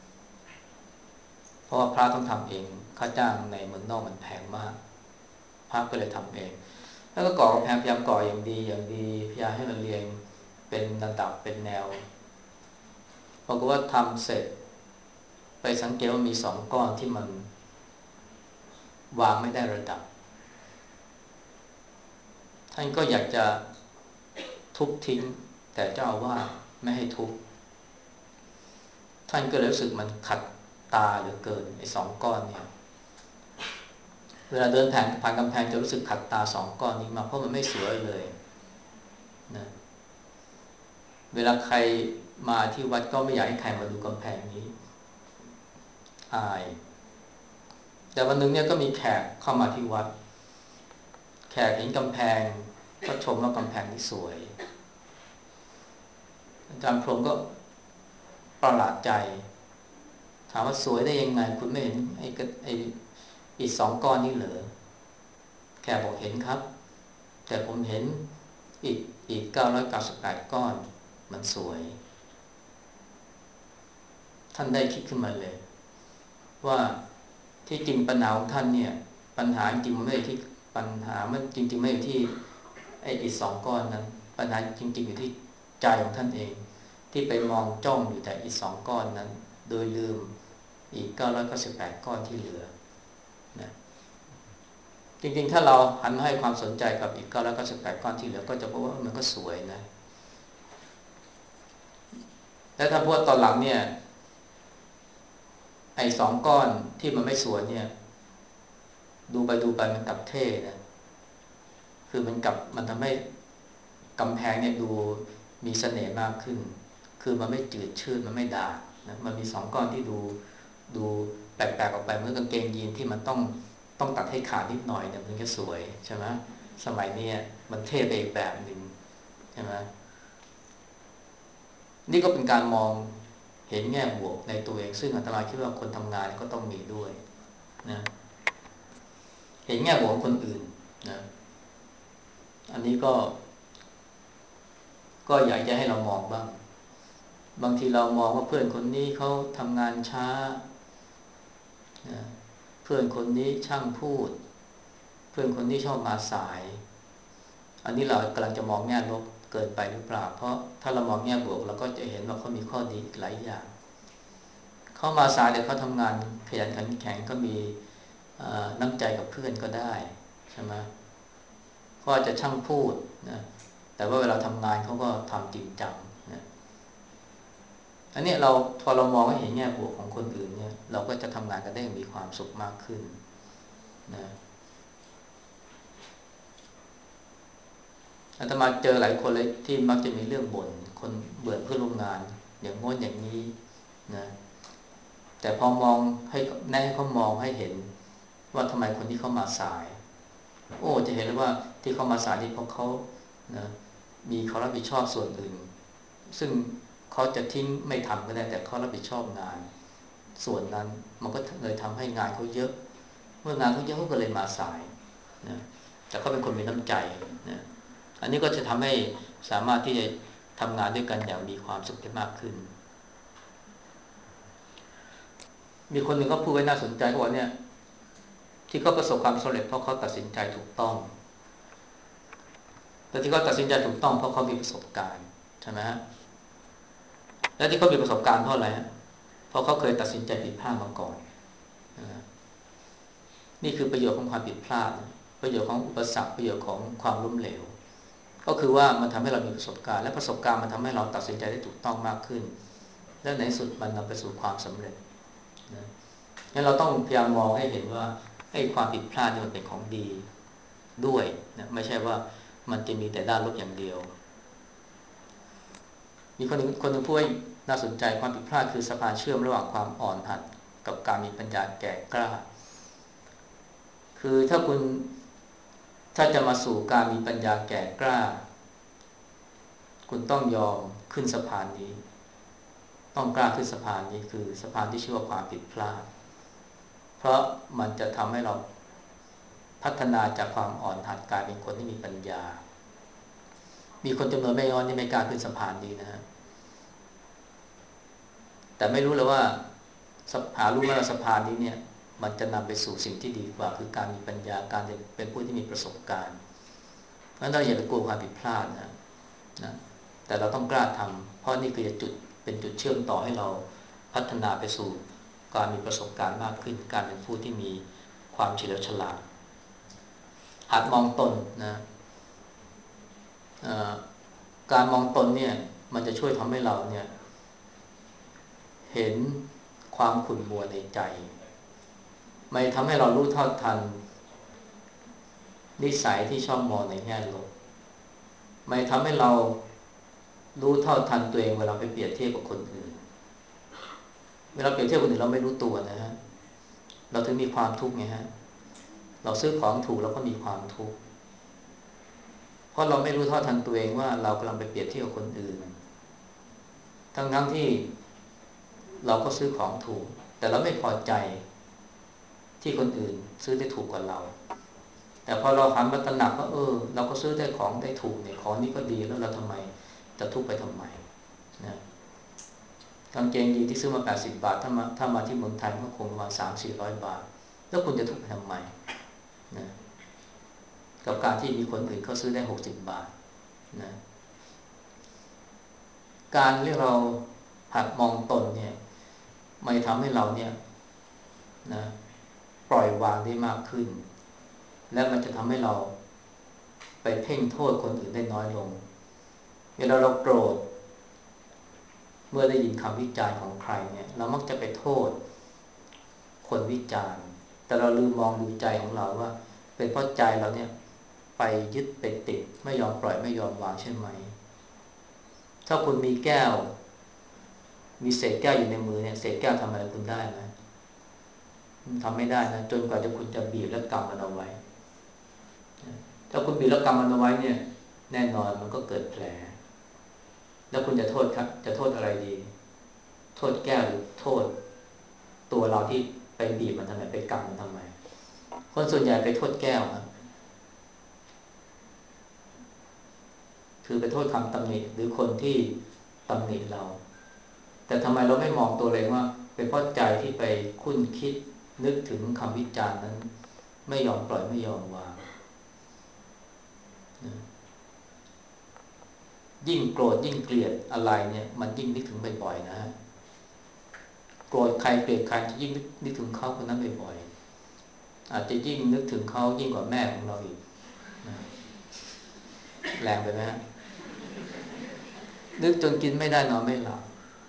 เพราะว่าพระต้องทำเองค่าจ้างในเมืองนอกมันแพงมากพระก็เลยทำเองแล้วก็ก่อกำแพงพยายามก่ออย่างดีอย่างดีพยายามให้มันเรียงเป็นระดับเป็นแนวปรากฏว่าทำเสร็จไปสังเกตว่ามีสองก้อนที่มันวางไม่ได้ระดับท่านก็อยากจะทุบทิ้งแต่เจ้าอาวาสไม่ให้ทุบท่านก็เลยรู้สึกมันขัดตาเหลือเกินไอ้สองก้อนเนี่ยเวลาเดินผ่านผ่านกำแพงจะรู้สึกขัดตาสองก้อนนี้มาเพราะมันไม่สวยเลยนะเวลาใครมาที่วัดก็ไม่อยากให้ใครมาดูกำแพงนี้อายแต่วันหนึ่งเนี่ยก็มีแขกเข้ามาที่วัดแขกเห็นกำแพงก็ชมว่ากำแพงนี้สวยอาจารย์พรหมก็ประหลาดใจถามว่าสวยได้ยังไงคุณไม่เห็นไอ้ไอ้อิฐสองก้อนนี้เหรอแขกบอกเห็นครับแต่ผมเห็นอีกอีกเก้าร้อยเก้าสิบแปดก้อนมันสวยท่านได้คิดขึ้นมาเลยว่าที่จริงปัญหาของท่านเนี่ยปัญหาจริงมันไม่ได้ที่ปัญหามันจริงๆไม่อยู่ที่ไอ้อิฐสองก้อนนั้นปัญหาจริงๆอยู่ที่ใจของท่านเองที่ไปมองจ้องอยู่แต่อิฐสองก้อนนั้นโดยลืมอีกเก้าร้อยเก้าสิบแปดก้อนที่เหลือนะจริงๆถ้าเราหันมาให้ความสนใจกับอีกเก้าร้อยเก้าสิบแปดก้อนที่เหลือก็จะพบว่ามันก็สวยนะแล้วถ้าพวกตอนหลังเนี่ยไอ้สองก้อนที่มันไม่สวยเนี่ยดูไปดูไปมันกลับเท่นะคือมันกลับมันทำให้กำแพงเนี่ยดูมีเสน่ห์มากขึ้นคือมันไม่จืดชืดมันไม่ด่างนะมันมีสองก้อนที่ดูดูแปลกๆออกไปเหมือนกางเกงยีนที่มันต้องต้องตัดให้ขาดนิดหน่อยเนี่ยมันก็สวยใช่ไหมสมัยนี้มันเท่ไปอีกแบบหนึ่งใช่ไหมนี่ก็เป็นการมองเห็นแง่บวกในตัวเองซึ่งอาตมาคิดว่าคนทำงานก็ต้องมีด้วยนะเห็นแง่บวกของคนอื่นนะอันนี้ก็ก็อยากจะให้เรามองบ้างบางทีเรามองว่าเพื่อนคนนี้เขาทำงานช้านะเพื่อนคนนี้ช่างพูดเพื่อนคนนี้ชอบมาสายอันนี้เรากำลังจะมองแง่ลบเกินไปหรือเปล่าเพราะถ้าเรามองแง่บวกเราก็จะเห็นว่าเขามีข้อดีหลายอย่างเขามาสายแต่เขาทำงานขยันขันแข็งก็มีน้ำใจกับเพื่อนก็ได้ใช่ไหมเขาอาจจะช่างพูดนะแต่ว่าเวลาทำงานเขาก็ทำจริงจังนะอันนี้เราพอเรามองให้เห็นแง่บวกของคนอื่นเนี่ยเราก็จะทำงานกันได้มีความสุขมากขึ้นนะอาตมาเจอหลายคนเลยที่มักจะมีเรื่องบ่นคนเบื่อเพื่อนร่วมงานอย่างโน้นอย่างนี้นะแต่พอมองให้แน่ให้เขามองให้เห็นว่าทำไมคนที่เขามาสายโอ้จะเห็นเลยว่าที่เขามาสายนี่เพราะเขานะมีเขารับผิดชอบส่วนอื่นซึ่งเขาจะทิ้งไม่ทำก็ได้แต่เขารับผิดชอบงานส่วนนั้นมันก็เลยทำให้งานเขาเยอะเมื่องานเขาเยอะเขาก็เลยมาสายนะแต่เขาเป็นคนมีน้ำใจนะอันนี้ก็จะทำให้สามารถที่จะทำงานด้วยกันอย่างมีความสุขได้มากขึ้นมีคนหนึ่งก็พูดไว้น่าสนใจเขาบอกเนี่ยที่เขาประสบความสำเร็จเพราะเขาตัดสินใจถูกต้องแต่ที่เขาตัดสินใจถูกต้องเพราะเขามีประสบการณ์ใช่ไหมฮะและที่เขามีประสบการณ์เพราะอะไรเพราะเขาเคยตัดสินใจผิดพลาดมาก่อนนี่คือประโยชน์ของความผิดพลาดประโยชน์ของอุปสรรคประโยชน์ของความล้มเหลวก็คือว่ามันทำให้เรามีประสบการณ์และประสบการณ์มันทำให้เราตัดสินใจได้ถูกต้องมากขึ้นและในที่สุดมันนำไปสู่ความสำเร็จนะงั้นเราต้องพยายามมองให้เห็นว่าไอ้ความผิดพลาดนี่มันเป็นของดีด้วยนะไม่ใช่ว่ามันจะมีแต่ด้านลบอย่างเดียวมีคนหนึ่งคนหนึ่งพูดน่าสนใจความผิดพลาดคือสะพานเชื่อมระหว่างความอ่อนหัดกับการมีปัญญาแก่กล้าคือถ้าคุณถ้าจะมาสู่การมีปัญญาแก่กล้าคุณต้องยอมขึ้นสะพานนี้ต้องกล้าขึ้นสะพานนี้คือสะพานที่ชื่อว่าความผิดพลาดเพราะมันจะทำให้เราพัฒนาจากความอ่อนหัดกลายเป็นคนที่มีปัญญามีคนจำนวนไม่น้อยที่ไม่กล้าขึ้นสะพานนี้นะฮะแต่ไม่รู้เลยว่าหารู้ไหมว่าสะพานนี้เนี่ยมันจะนำไปสู่สิ่งที่ดีกว่าคือการมีปัญญาการเป็นผู้ที่มีประสบการณ์เพราะฉะนั้นเราอย่าไปกลัวความผิดพลาดนะนะแต่เราต้องกล้าทำเพราะนี่คือจุดเป็นจุดเชื่อมต่อให้เราพัฒนาไปสู่การมีประสบการณ์มากขึ้นการเป็นผู้ที่มีความเฉลียวฉลาดหัดมองตนนะการมองตนเนี่ยมันจะช่วยทำให้เราเนี่ยเห็นความขุ่นมัวในใจไม่ทำให้เรารู้เท่าทันนิสัยที่ชอบมองในแง่ลบไม่ทำให้เรารู้เท่าทันตัวเองเวลาไปเปรียบเทียบกับคนอื่นเวลาเปรียบเทียบกับคนอื่นเราไม่รู้ตัวนะฮะเราถึงมีความทุกข์ไงฮะเราซื้อของถูกเราก็มีความทุกข์เพราะเราไม่รู้เท่าทันตัวเองว่าเรากำลังไปเปรียบเทียบกับคนอื่นทั้งทั้งที่เราก็ซื้อของถูกแต่เราไม่พอใจที่คนอื่นซื้อได้ถูกกว่าเราแต่พอเราหันมาตระหนักว่าเออเราก็ซื้อได้ของได้ถูกเนี่ยของนี้ก็ดีแล้วเราทำไมจะทุกข์ไปทำไมนะกางเกงยีนที่ซื้อมาแปดสิบบาทถ้ามาถ้ามาที่เมืองไทยก็คงประมาณ สามถึงสี่ร้อย บาทแล้วคุณจะทุกข์ไปทำไมนะกับการที่มีคนอื่นเขาซื้อได้หกสิบบาทนะการที่เราหัดมองตนเนี่ยไม่ทำให้เราเนี่ยนะปล่อยวางได้มากขึ้นและมันจะทำให้เราไปเพ่งโทษคนอื่นได้น้อยลงเวลาเราโกรธเมื่อได้ยินคำวิจารณ์ของใครเนี่ยเรามักจะไปโทษคนวิจารณ์แต่เราลืมมองดูใจของเราว่าเป็นเพราะใจเราเนี่ยไปยึดไปติดไม่ยอมปล่อยไม่ยอมวางใช่ไหมถ้าคุณมีแก้วมีเศษแก้วอยู่ในมือเนี่ยเศษแก้วทำอะไรคุณได้ไหมทำไม่ได้นะจนกว่าจะคุณจะบีบและกำมันเอาไว้ถ้าคุณบีบและกำมันเอาไว้เนี่ยแน่นอนมันก็เกิดแผลแล้วคุณจะโทษครับจะโทษอะไรดีโทษแก้วหรือโทษตัวเราที่ไปบีบมันทำไมไปกำมันทำไมคนส่วนใหญ่ไปโทษแก้วครับคือไปโทษคำตำหนิหรือคนที่ตำหนิเราแต่ทำไมเราไม่มองตัวเองว่าเป็นเพราะใจที่ไปคุ้นคิดนึกถึงคำวิจารณ์นั้นไม่ยอมปล่อยไม่ยอมวางยิ่งโกรธยิ่งเกลียดอะไรเนี่ยมันยิ่งนึกถึงบ่อยๆนะโกรธใครเกลียดใครจะยิ่งนึกถึงเขาคนนั้นบ่อยๆอาจจะยิ่งนึกถึงเขายิ่งกว่าแม่ของเราอีกนะแรงไปไหมฮะนึกจนกินไม่ได้นอนไม่หลับ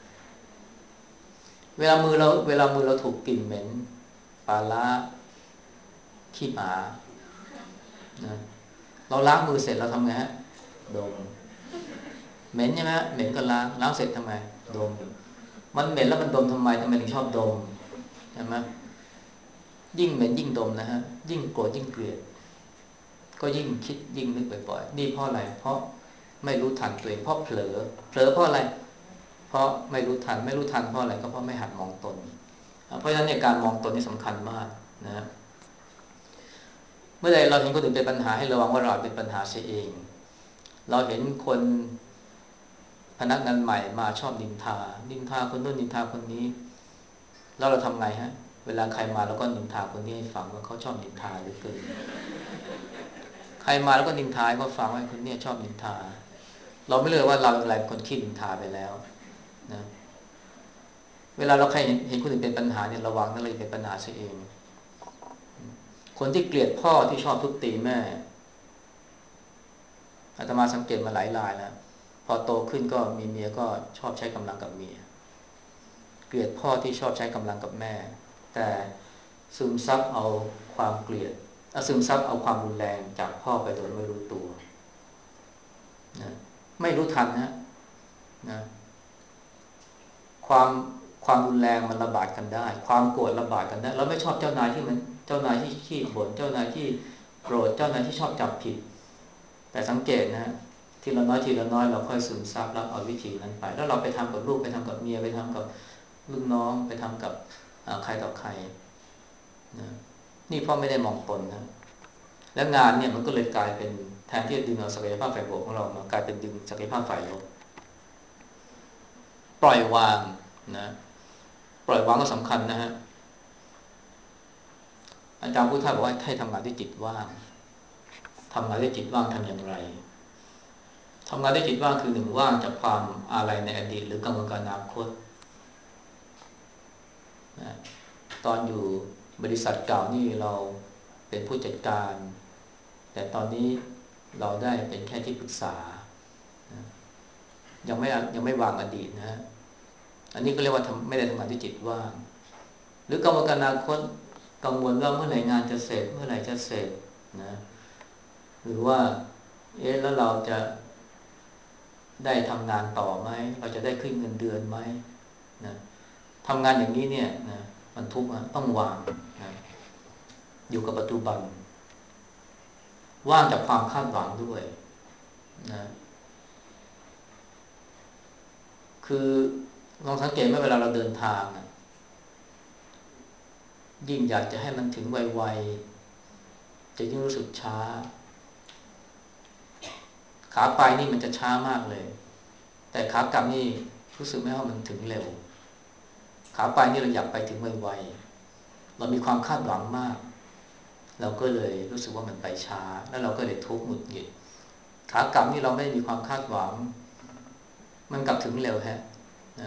เวลามือเราเวลามือเราถูกกลิ่นเหม็นปลาร้าขี้หมานะเราล้างมือเสร็จเราทำไงฮะดมเหม็นใช่ไหมเหม็นก็ล้างล้างเสร็จทำไงดมมันเหม็นแล้วมันดมทำไมทำไมถึงชอบดมใช่ไหมยิ่งเหม็นยิ่งดมนะฮะยิ่งโกรธยิ่งเกลียดก็ยิ่งคิดยิ่งนึกบ่อยๆนี่เพราะอะไรเพราะไม่รู้ทันตัวเองเพราะเผลอเผลอเพราะอะไรเพราะไม่รู้ทันไม่รู้ทันเพราะอะไรก็เพราะไม่หัดมองตนเพราะฉะนั้นเนี่ยการมองตนนี่สำคัญมากนะเมื่อใดเราเห็นคนอื่นเป็นปัญหาให้ระวังว่าเราเป็นปัญหาเสียเองเราเห็นคนพนักงานใหม่มาชอบนินทานินทาคนนู้นนินทาคนนี้แล้วเราทำไงฮะเวลาใครมาเราก็นินทาคนนี้ให้ฟังว่าเขาชอบนินทาหรือเกินใครมาแล้วก็นินทาให้เขาฟังว่าคนนี้ชอบนินทาเราไม่เลือกว่าเราเป็นอะไรเป็นคนขี้นินทาไปแล้วนะเวลาเราใครเห็นเห็นคนอื่นเป็นปัญหาเนี่ยระวังนั่นเลยเป็นปัญหาเสียเองคนที่เกลียดพ่อที่ชอบทุบตีแม่อาตมาสังเกตมาหลายรายแล้วพอโตขึ้นก็มีเมียก็ชอบใช้กำลังกับเมียเกลียดพ่อที่ชอบใช้กำลังกับแม่แต่ซึมซับเอาความเกลียดซึมซับเอาความรุนแรงจากพ่อไปโดยไม่รู้ตัวนะไม่รู้ทันนะนะความความรุนแรงมันระบาดกันได้ความโกรธระบาดกันได้เราไม่ชอบเจ้านายที่มันเจ้านายที่ขี้บ่นเจ้านายที่โกรธเจ้านายที่ชอบจับผิดแต่สังเกตนะทีละน้อยทีละน้อยเราค่อยซึมซับรับเอาวิธีนั้นไปแล้วเราไปทำกับลูกไปทำกับเมียไปทำกับลูกน้องไปทำกับใครต่อใครนะนี่พ่อไม่ได้มองตนนะและงานเนี่ยมันก็เลยกลายเป็นแทนที่จะดึงเอาศักยภาพฝ่ายบวกของเรามากลายเป็นดึงศักยภาพฝ่ายลบปล่อยวางนะปล่อยวางก็สำคัญนะฮะอาจารย์พุทธาบอกว่าให้ทำงานด้วยจิตว่างทำงานด้วยจิตว่างทำอย่างไรทำงานด้วยจิตว่างคือหนึ่งว่างจากความอาลัยในอดีตหรือกังวลกับอนาคตนะตอนอยู่บริษัทเก่านี่เราเป็นผู้จัดการแต่ตอนนี้เราได้เป็นแค่ที่ปรึกษานะยังไม่ยังไม่วางอดีตนะอันนี้ก็เรียกว่าไม่ได้ทำงานด้วยจิตว่างหรือกังวลกับอนาคตกังวลว่าเมื่อไหร่งานจะเสร็จเมื่อไหร่จะเสร็จนะหรือว่าเอ๊ะแล้วเราจะได้ทำงานต่อไหมเราจะได้ขึ้นเงินเดือนไหมนะทำงานอย่างนี้เนี่ยนะมันทุกข์นะต้องวางนะอยู่กับปัจจุบันว่างจากความคาดหวังด้วยนะคือลองสังเกตไหมเวลาเราเดินทางนะยิ่งอยากจะให้มันถึงไวๆจะยิ่งรู้สึกช้าขาไปนี่มันจะช้ามากเลยแต่ขากลับนี่รู้สึกไหมว่ามันถึงเร็วขาไปนี่เราอยากไปถึงไวๆเรามีความคาดหวังมากเราก็เลยรู้สึกว่ามันไปช้าแล้วเราก็เลยทุกข์หงุดหงิดขากลับนี่เราไม่มีความคาดหวังมันกลับถึงเร็วฮะนะ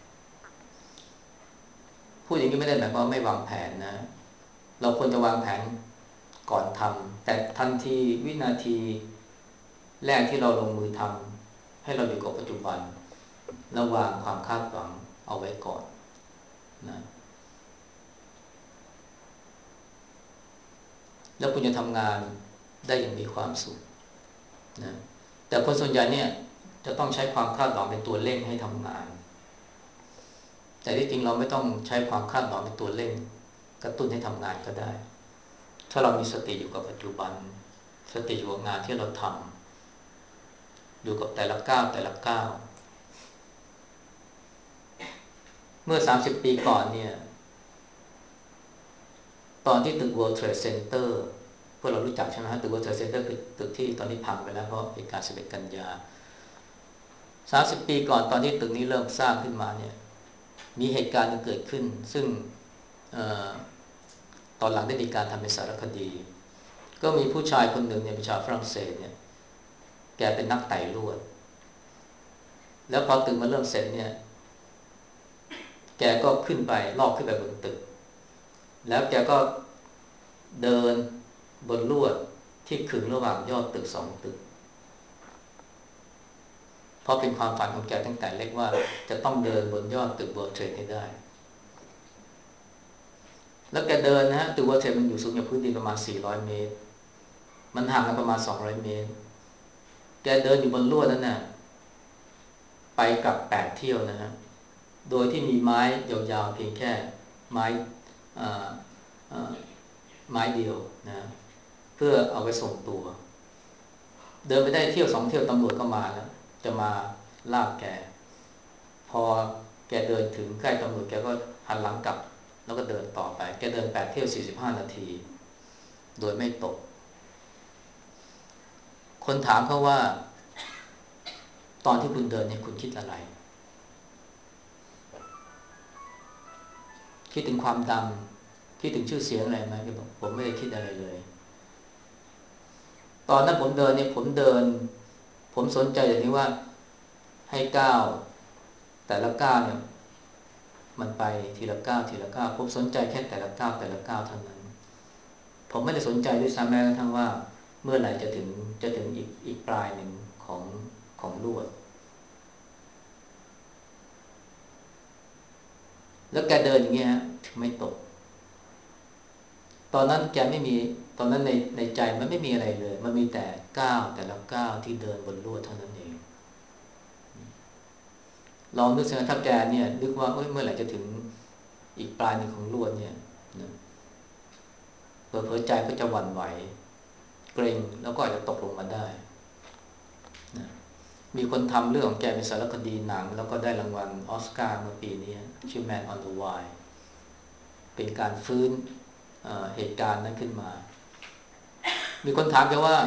พูดอย่างนี้ไม่ได้หมายความว่าไม่วางแผนนะเราควรจะวางแผนก่อนทำแต่ทันทีวินาทีแรกที่เราลงมือทำให้เราอยู่กับปัจจุบันแล้ววางความคาดหวังเอาไว้ก่อนนะแล้วคุณจะทำงานได้อย่างมีความสุขนะแต่คนส่วนใหญ่เนี่ยจะต้องใช้ความคาดหวังเป็นตัวเร่งให้ทำงานแต่ที่จริงเราไม่ต้องใช้ความคาดหวังเป็นตัวเร่งกระตุ้นให้ทำงานก็ได้ถ้าเรามีสติอยู่กับปัจจุบันสติอยู่กับงานที่เราทำอยู่กับแต่ละก้าวแต่ละก้าวเมื่อสามสิบปีก่อนเนี่ยตอนที่ตึก World Trade Center พวกเรารู้จักใช่ไหมฮะตึก World Trade Center คือตึกที่ตอนนี้พังไปแล้วเพราะเหตุการณ์สิบเอ็ดกันยาสามสิบปีก่อนตอนที่ตึกนี้เริ่มสร้างขึ้นมาเนี่ยมีเหตุการณ์นึงเกิดขึ้นซึ่งเอ่อตอนหลังได้มีการทำเป็นสารคดีก็มีผู้ชายคนหนึ่งเนี่ยเป็นชาวฝรั่งเศสเนี่ยแกเป็นนักไต่ลวดแล้วพอตึกมันเริ่มเสร็จเนี่ยแกก็ขึ้นไปลอกขึ้นไปบนตึกแล้วแกก็เดินบนลวดที่ขึงระหว่างยอดตึกสองตึกเพราะเป็นความฝันของแกตั้งแต่เล็กว่าจะต้องเดินบนยอดตึก World Trade ให้ได้แล้วแกเดินนะฮะตึก World Trade มันอยู่สูงจากพื้นดินประมาณสี่ร้อยเมตรมันห่างกันประมาณสองร้อยเมตรแกเดินอยู่บนลวดนั้นน่ะไปกลับแปดเที่ยวนะฮะโดยที่มีไม้ยาวๆเพียงแค่ไม้ไม้เดียวนะเพื่อเอาไว้ส่งตัวเดินไปได้เที่ยวสองเที่ยวตำรวจก็มาแล้วจะมาลากแกพอแกเดินถึงใกล้ตำรวจแกก็หันหลังกลับแล้วก็เดินต่อไปแกเดินแปดเที่ยวสี่สิบห้านาทีโดยไม่ตกคนถามเขาว่าตอนที่คุณเดินเนี่ยคุณคิดอะไรคิดถึงความดังคิดถึงชื่อเสียงอะไรไหมแกบอกผมไม่ได้คิดอะไรเลยตอนนั้นผมเดินเนี่ยผมเดินผมสนใจอย่างที่ว่าให้ก้าวแต่ละก้าวเนี่ยมันไปทีละก้าวทีละก้าวผมสนใจแค่แต่ละก้าวแต่ละก้าวเท่านั้นพผมไม่ได้สนใจด้วยซ้ำแม้กระทั่งว่าเมื่อไหร่จะถึงจะถึงอีกอีกปลายหนึ่งของของลวดแล้วแกเดินอย่างเงี้ยถึงไม่ตกตอนนั้นแกไม่มีตอนนั้นในในใจมันไม่มีอะไรเลยมันมีแต่ก้าวแต่ละก้าวที่เดินบนลวดเท่านั้นเองลองนึกสิถ้าแกเนี่ยนึกว่าเอ้ยเมื่อไหร่จะถึงอีกปลายหนึ่งของลวดเนี่ยนะเผลอๆใจก็จะหวั่นไหวเกรงแล้วก็อาจจะตกลงมาได้นะมีคนทำเรื่องของแกเป็นสารคดีหนังแล้วก็ได้รางวัลออสการ์เมื่อปีนี้ชื่อ Man on the Wire เป็นการฟื้นเอ่อเหตุการณ์นั้นขึ้นมามีคนถามแกว่า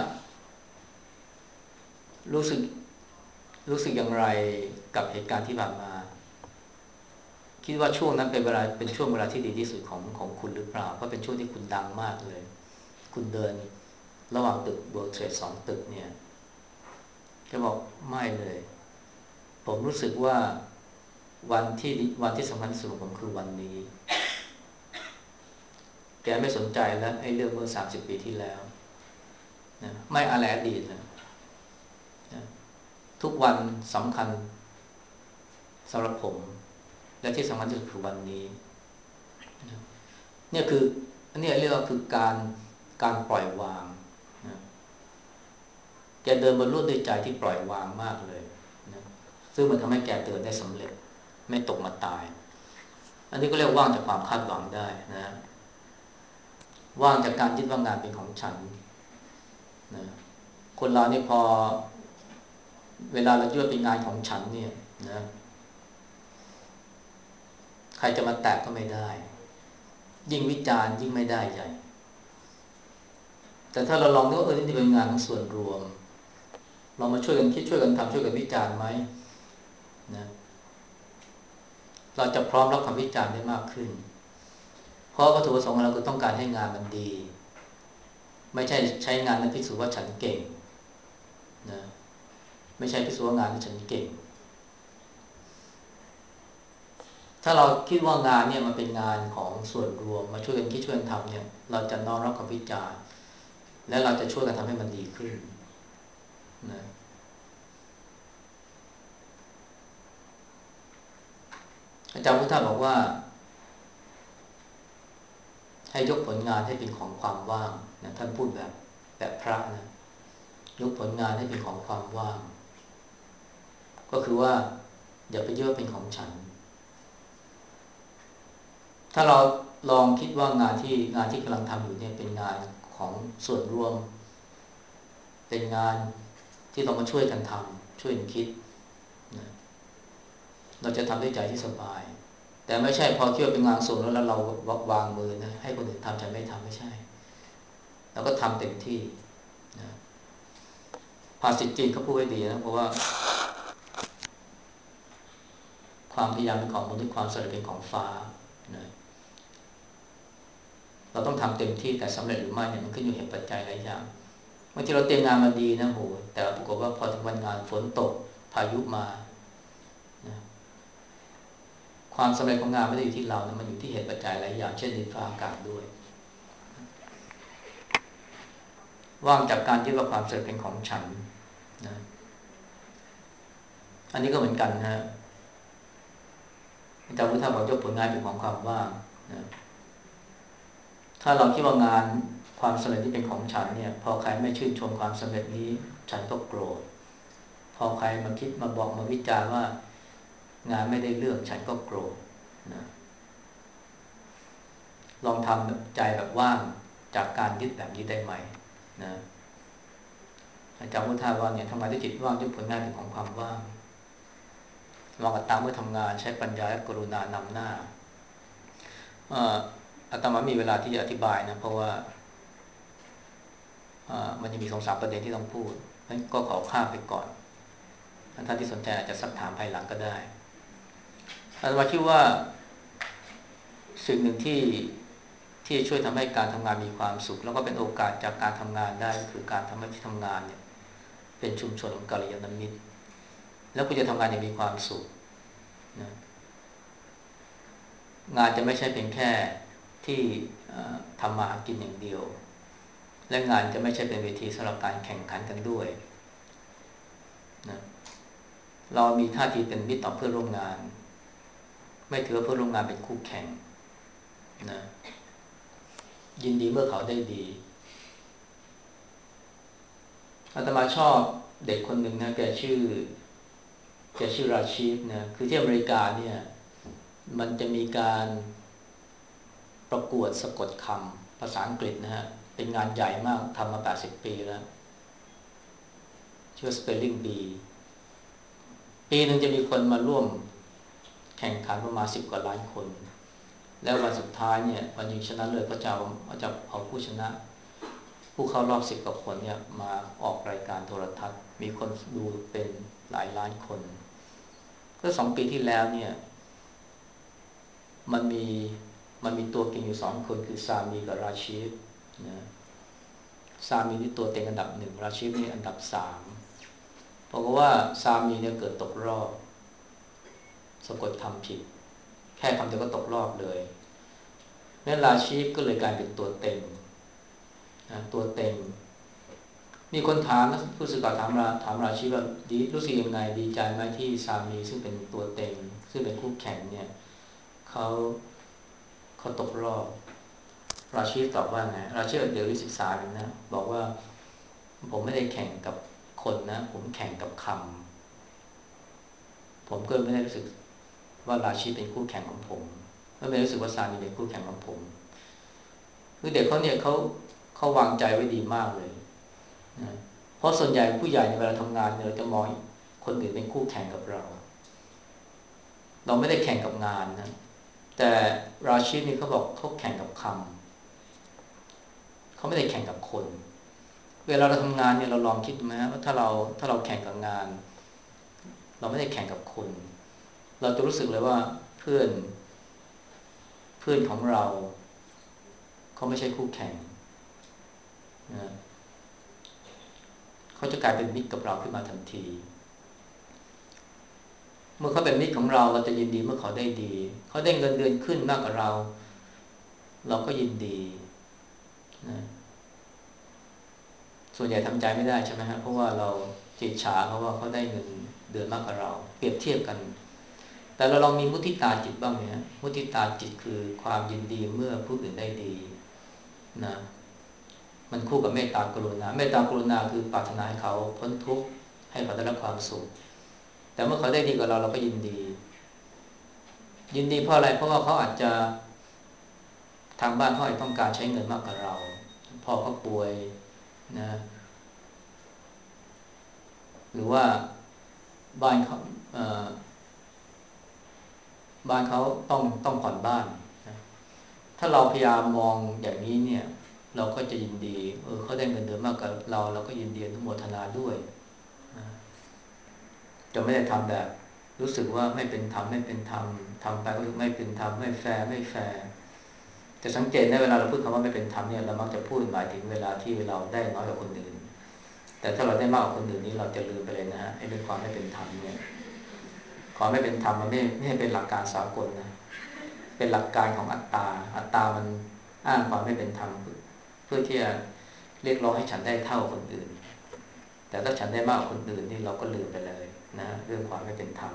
รู้สึกรู้สึกอย่างไรกับเหตุการณ์ที่ผ่านมาคิดว่าช่วงนั้นเป็นเวลาเป็นช่วงเวลาที่ดีที่สุดของของคุณหรือเปล่าเพราะเป็นช่วงที่คุณดังมากเลยคุณเดินระหว่างตึก World Trade สองตึกเนี่ยแกบอกไม่เลยผมรู้สึกว่าวันที่วันที่สำคัญที่สุดของผมคือวันนี้แกไม่สนใจแล้วไอ้เรื่องเมื่อสามสิบปีที่แล้วนะไม่อะไรอดีตนะนะทุกวันสำคัญสำหรับผมและที่สำคัญที่สุดคือวันนี้นะเนี่ยคืออันนี้เรียกว่าคือการการปล่อยวางนะแกเดินบนลวดด้วยใจที่ปล่อยวางมากเลยนะซึ่งมันทำให้แกเดินได้สำเร็จไม่ตกมาตายอันนี้ก็เรียกว่างจากความคาดหวังได้นะว่างจากการยึดว่างานเป็นของฉันนะคนเรานี่พอเวลาเรายึดว่าเป็นงานของฉันเนี่ยนะใครจะมาแตะก็ไม่ได้ยิ่งวิจารณ์ยิ่งไม่ได้ใหญ่แต่ถ้าเราลองดูว่าเออนี่เป็นงานของส่วนรวมเรามาช่วยกันคิดช่วยกันทำช่วยกันวิจารณ์ไหมนะเราจะพร้อมรับคำวิจารณ์ได้มากขึ้นเพราะวัตถุประสงค์ของเราคือต้องการให้งานมันดีไม่ใช่ใช้งานนั้นพิสูจน์ว่าฉันเก่งนะไม่ใช่พิสูจน์ว่างานที่ฉันเก่งถ้าเราคิดว่างานเนี่ยมันเป็นงานของส่วนรวมมาช่วยกันคิดช่วยกันทำเนี่ยเราจะน้อมรับคำวิจารณ์และเราจะช่วยกันทำให้มันดีขึ้นนะอาจารย์พุทธาบอกว่าให้ยกผลงานให้เป็นของความว่างนะท่านพูดแบบแบบพระนะยกผลงานให้เป็นของความว่างก็คือว่าอย่าไปเยอะเป็นของฉันถ้าเราลองคิดว่างานที่งานที่กำลังทำอยู่เนี่ยเป็นงานของส่วนรวมเป็นงานที่เรามาช่วยกันทำช่วยกันคิดนะเราจะทำด้วยใจที่สบายแต่ไม่ใช่พอคิดว่าเป็นงานส่วนแล้วเราวางมือนะให้คนอื่นทำฉันไม่ทำไม่ใช่เราก็ทำเต็มที่นะภาษิตจีนเขาพูดไว้ดีนะเพราะว่าความพยายามเป็นของมนุษย์ความสำเร็จเป็นของฟ้านะเราต้องทำเต็มที่แต่สำเร็จหรือไม่เนี่ยมันขึ้นอยู่เหตุปัจจัยหลายอย่างบางทีเราเตรียมงานมาดีนะโหแต่ปรากฏว่าพอถึงวันงานฝนตกพายุมานะความสำเร็จของงานไม่ได้อยู่ที่เรานะมันอยู่ที่เหตุปัจจัยหลายอย่างเช่นดินฟ้าอากาศด้วยว่างจากการยึดว่าความสำเร็จเป็นของฉันนะอันนี้ก็เหมือนกันนะอาจารย์พุทธาบอกยกผลงานเป็นของความว่างนะถ้าเราคิดว่างานความสำเร็จที่เป็นของฉันเนี่ยพอใครไม่ชื่นชมความสำเร็จนี้ฉันก็โกรธพอใครมาคิดมาบอกมาวิจารณ์ว่างานไม่ได้เรื่องฉันก็โกรธนะลองทำใจแบบว่างจากการยึดแบบนี้ได้ไหมนะอาจารย์พุทธาว่าเนี่ยทำไมได้จิตว่างยกผลงานเป็นของความว่างวางอัตตาเมื่อทำงานใช้ปัญญาและกรุณานำหน้าอาตมามีเวลาที่จะอธิบายนะเพราะว่ามันจะมีสองสามประเด็นที่ต้องพูดงั้นก็ขอข้ามไปก่อนท่านที่สนใจอาจจะสักถามภายหลังก็ได้อาตมาคิดว่าสิ่งหนึ่งที่ที่ช่วยทำให้การทำงานมีความสุขแล้วก็เป็นโอกาสจากการทำงานได้คือการทำให้ที่ทำงานเนี่ยเป็นชุมชนของกัลยาณมิตรแล้วคุณจะทำงานอย่างมีความสุขนะงานจะไม่ใช่เพียงแค่ที่ทำมาหากินอย่างเดียวและงานจะไม่ใช่เป็นเวทีสำหรับการแข่งขันกันด้วยนะเรามีท่าทีเป็นมิตรต่อเพื่อนร่วมงานไม่ถือว่าเพื่อนร่วมงานเป็นคู่แข่งนะยินดีเมื่อเขาได้ดีอาตมาชอบเด็กคนหนึ่งนะแกชื่อแกชื่อราชีฟนะคือที่อเมริกาเนี่ยมันจะมีการประกวดสะกดคำภาษาอังกฤษนะฮะเป็นงานใหญ่มากทำมาแปดสิบปีแล้วชื่อ Spelling Bee ปีหนึ่งจะมีคนมาร่วมแข่งขันประมาณสิบกว่าล้านคนแล้ววันสุดท้ายเนี่ยวันยิงชนะเลิศก็จะเอาจะเอาผู้ชนะผู้เข้ารอบสิบกว่าคนเนี่ยมาออกรายการโทรทัศน์มีคนดูเป็นหลายล้านคนก็สองปีที่แล้วเนี่ยมันมีมันมีตัวเก่งอยู่สองคนคือซามีกับราชีฟนะซามีนี่ตัวเต็งอันดับหนึ่งราชีฟนี่อันดับสามเพราะว่าซามีเนี่ยเกิดตกรอบสะกดคำผิดแค่คำเดียวก็ตกรอบเลยนั่นราชีพก็เลยกลายเป็นตัวเต็งนะตัวเต็งมีคนถามนะผู้สื่อข่าวถามราถามราชีพว่าดีรู้สึกยังไงดีใจไหมที่สามีซึ่งเป็นตัวเต็งซึ่งเป็นคู่แข่งเนี่ยเขาเขาตกรอบราชีพตอบว่าไงราชีพเดี๋ยววิศึกษาเลยนะบอกว่าผมไม่ได้แข่งกับคนนะผมแข่งกับคำผมก็ไม่ได้รู้สึกว่าราชีพเป็นคู่แข่งของผมไม่ได้รู้สึกว่าสามีเป็นคู่แข่งของผมคือเด็กเขาเนี่ยเขาเขาวางใจไว้ดีมากเลยนะเพราะส่วนใหญ่ผู้ใหญ่ในเวลาทำงานเนี่ยเราจะมองคนอื่นเป็นคู่แข่งกับเราเราไม่ได้แข่งกับงานนะแต่ราชีพนี่เขาบอกเขาแข่งกับคำเขาไม่ได้แข่งกับคนเวลาเราทำงานเนี่ยเราลองคิดดูไหมว่าถ้าเราถ้าเราแข่งกับงานเราไม่ได้แข่งกับคนเราจะรู้สึกเลยว่าเพื่อนเพื่อนของเราเขาไม่ใช่คู่แข่งนะเขาจะกลายเป็นมิตรกับเราขึ้นมาทันทีเมื่อเขาเป็นมิตรของเราเราจะยินดีเมื่อเขาได้ดีเขาได้เงินเดือนขึ้นมากกว่าเราเราก็ยินดีนะส่วนใหญ่ทำใจไม่ได้ใช่ไหมฮะเพราะว่าเราจิตฉาเพราะว่าเขาได้เงินเดือนมากกว่าเราเปรียบเทียบกันแต่เราลองมีมุทิตาจิตบ้างเนี่ยมุทิตาจิตคือความยินดีเมื่อผู้อื่นได้ดีนะมันคู่กับเมตตากรุณาเมตตากรุณาคือปรารถนาให้เขาพ้นทุกข์ให้เขาได้รับความสุขแต่เมื่อเขาได้ดีกว่าเราเราก็ยินดียินดีเพราะอะไรเพราะว่าเขาอาจจะทางบ้านเขาอาจต้องการใช้เงินมากกว่าเราพ่อเขาป่วยนะหรือว่าบ้านเขาเอ่อบ้านเขาต้องต้องผ่อนบ้านนะถ้าเราพยายามมองอย่างนี้เนี่ยเราก็จะยินดีเออเขาได้เงินเดือนมากกว่าเราเราก็ยินดีอนุโมทนาด้วยนะจะไม่ได้ทำแบบรู้สึกว่าไม่เป็นธรรมไม่เป็นธรรมทำไปก็รู้สึกไม่เป็นธรรมไม่แฟร์ไม่แฟร์จะสังเกตนะเวลาเราพูดคำว่าไม่เป็นธรรมเนี่ยเรามักจะพูดหมายถึงเวลาที่เราได้น้อยกว่าคนอื่นแต่ถ้าเราได้มากกว่าคนอื่นนี่เราจะลืมไปเลยนะฮะไอ้เป็นความไม่เป็นธรรมเนี่ยความไม่เป็นธรรมมันไม่ไม่เป็นหลักการสากลนะเป็นหลักการของอัตตาอัตตามันอ้างความไม่เป็นธรรมเพื่อที่จะเรียกร้องให้ฉันได้เท่าคนอื่นแต่ถ้าฉันได้มากกว่าคนอื่นนี่เราก็ลืมไปเลยนะเรื่องความไม่เป็นธรรม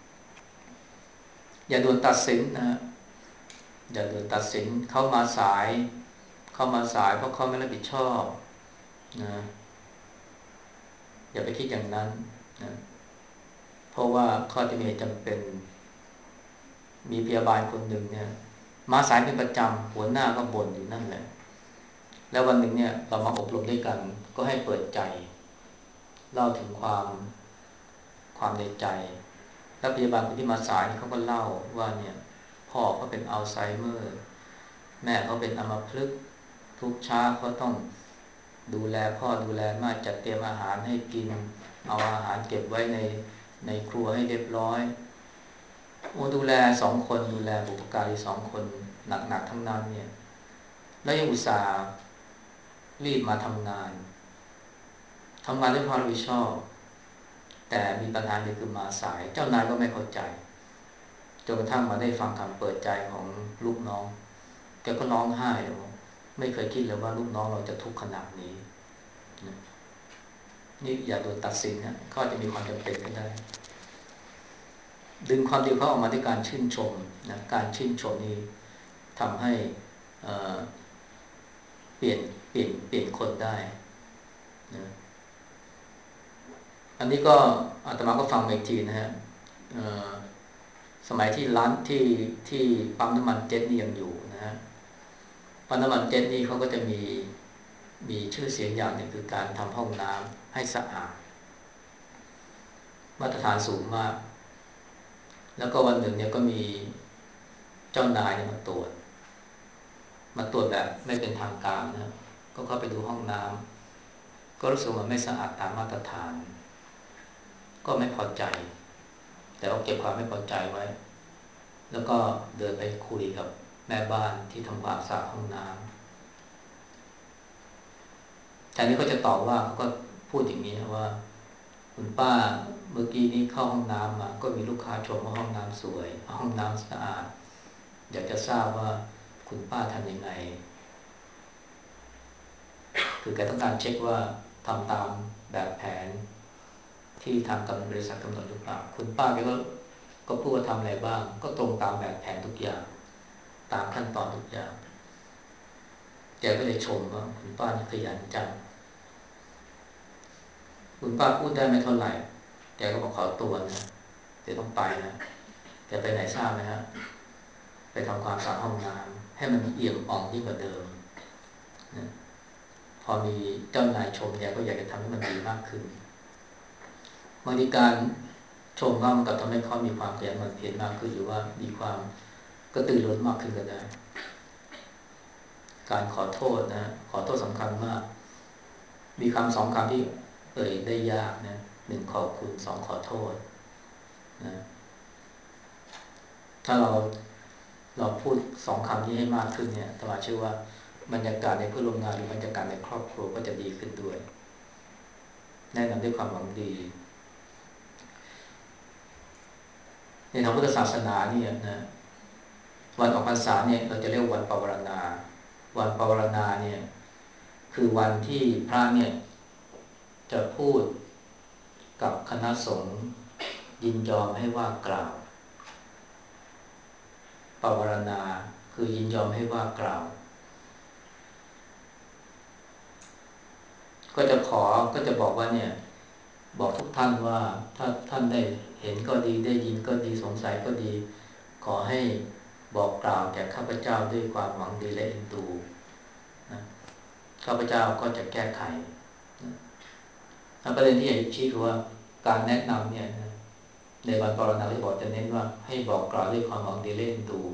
อย่าด่วนตัดสินนะอย่าด่วนตัดสินเข้ามาสายเข้ามาสายเพราะเขาไม่รับผิดชอบนะอย่าไปคิดอย่างนั้นนะเพราะว่าข้อที่มีเหตุจำเป็นมีพยาบาลคนหนึ่งเนี่ยมาสายเป็นประจำหัวหน้าก็บ่นอยู่นั่นแหละแล้ววันหนึ่งเนี่ยเรามาอบรมด้วยกันก็ให้เปิดใจเล่าถึงความความในใจแล้วพยาบาลคนที่มาสายเขาก็เล่าว่าเนี่ยพ่อเขาเป็นอัลไซเมอร์แม่เขาเป็นอัมพฤกษ์ทุกเช้าเขาต้องดูแลพ่อดูแลแม่จัดเตรียมอาหารให้กินเอาอาหารเก็บไว้ในในครัวให้เรียบร้อยโอ้ดูแลสองคนดูแลบุพการีสองคนหนักๆทั้งนั้นเนี่ยแล้วยังอุตส่าห์รีบมาทำงานทำงานด้วยความรับผิดชอบแต่มีปัญหาเดียวคือมาสายเจ้านายก็ไม่เข้าใจจนกระทั่งมาได้ฟังคำเปิดใจของลูกน้องแกก็ร้องไห้เลยไม่เคยคิดเลยว่าลูกน้องเราจะทุกข์ขนาดนี้นะนี่อย่าโดนตัดสินนะเขาอาจจะมีความจำเป็นก็ได้ดึงความดีเขาออกมาด้วยการชื่นชมนะการชื่นชมนี่ทำให้เเปลี่ยนเปลี่ยนเปลี่ยนคนได้นะอันนี้ก็อาตมาก็ฟังมาอีกทีนะฮะสมัยที่ร้านที่ที่ปั๊มน้ำมันเจ็ตนี่ยังอยู่นะฮะปั๊มน้ำมันเจ็ตนี่เขาก็จะมีมีชื่อเสียงอย่างหนึ่งคือการทำห้องน้ำให้สะอาดมาตรฐานสูงมากแล้วก็วันหนึ่งเนี่ยก็มีเจ้านายเนี่ยมาตรวจมาตรวจแบบไม่เป็นทางการนะก็เข้าไปดูห้องน้ำก็รู้สึกมันไม่สะอาดตามมาตรฐานก็ไม่พอใจแต่ว่าเก็บความไม่พอใจไว้แล้วก็เดินไปคุยกับแม่บ้านที่ทำความสะอาดห้องน้ำแทนที่เขาจะตอบว่าเขาก็พูดอย่างนี้นะว่าคุณป้าเมื่อกี้นี้เข้าห้องน้ำมาก็มีลูกค้าชมว่าห้องน้ำสวยห้องน้ำสะอาดอยากจะทราบว่าคุณป้าทำยังไงคือแกต้องการเช็คว่าทำตามแบบแผนที่ทางกำบริษัทกำหนดหรือเปล่าคุณป้าแกก็ก็พูดว่าทำอะไรบ้างก็ตรงตามแบบแผนทุกอย่างตามขั้นตอนทุกอย่างแกก็เลยชมว่าคุณป้านี่ขยันจังคุณป้าพูดได้ไม่เท่าไหร่แกก็บอกขอตัวนะเดี๋ยวต้องไปนะแกไปไหนทราบไหมฮะไปทำความสะอาดห้องน้ำให้มันเอี่ยมอ่องยิ่งกว่าเดิมนะพอมีเจ้านายชมแกก็อยากจะทำให้มันดีมากขึ้นบางทีการชมเขามันก็ทำให้เขามีความขยันหมั่นเพียรมากขึ้นหรือว่ามีความกระตือรือร้นมากขึ้นก็ได้การขอโทษนะขอโทษสำคัญมากมีคำสองคำที่เอ่ยได้ยากนะหนึ่งขอบคุณสองขอโทษนะถ้าเราเราพูดสองคำนี้ให้มากขึ้นเนี่ยตมาเชื่อว่าบรรยากาศในเพื่อนร่วมงานหรือบรรยากาศในครอบครัวก็จะดีขึ้นด้วยแนะนำด้วยความหวังดีในทางพุทธศาสนาเนี่ยนะวันออกพรรษาเนี่ยเราจะเรียกวันปวารณาวันปวารณาเนี่ยคือวันที่พระเนี่ยจะพูดกับคณะสงฆ์ยินยอมให้ว่ากล่าวปวารณาคือยินยอมให้ว่ากล่าวก็จะขอก็จะบอกว่าเนี่ยบอกทุกท่านว่าถ้าท่านได้เห็นก็ดีได้ยินก็ดีสงสัยก็ดีขอให้บอกกล่าวแก่ข้าพเจ้าด้วยความหวังดีและเอ็นดูนะข้าพเจ้าก็จะแก้ไขนะประเด็นที่อยากชี้คือว่าการแนะนำเนี่ยนะในวันปรณาที่บอกจะเน้นว่าให้บอกกล่าวด้วยความหวังดีและเอ็นดู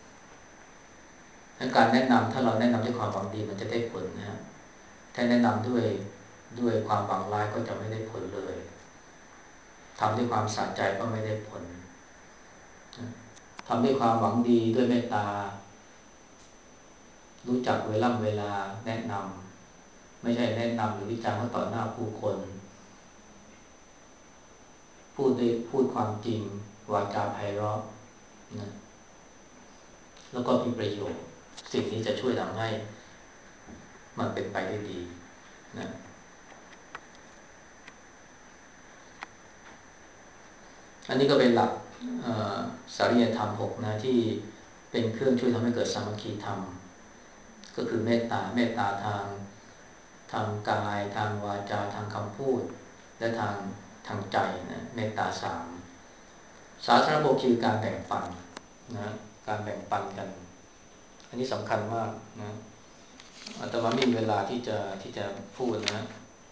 การแนะนำถ้าเราแนะนำด้วยความหวังดีมันจะได้ผลนะฮะถ้าแนะนำด้วยด้วยความหวังร้ายก็จะไม่ได้ผลเลยทำด้วยความสะใจก็ไม่ได้ผลทำด้วยความหวังดีด้วยเมตตารู้จักเวลาเวลาแนะนำไม่ใช่แนะนำหรือวิจารณ์เขาต่อหน้าผู้คนพูดด้วยพูดความจริงวาจาไพเราะนะแล้วก็มีประโยชน์สิ่งนี้จะช่วยทำให้มันเป็นไปได้ดีนะอันนี้ก็เป็นหลักสารียธรรมหกนะที่เป็นเครื่องช่วยทำให้เกิดสามัคคีธรรมก็คือเมตตาเมตตาทางทางกายทางวาจาทางคำพูดและทางทางใจนะเมตตาสามสาธารณบคือการแบ่งปันนะการแบ่งปันกันอันนี้สำคัญมากนะอาตมาไม่มีเวลาที่จะที่จะพูดนะ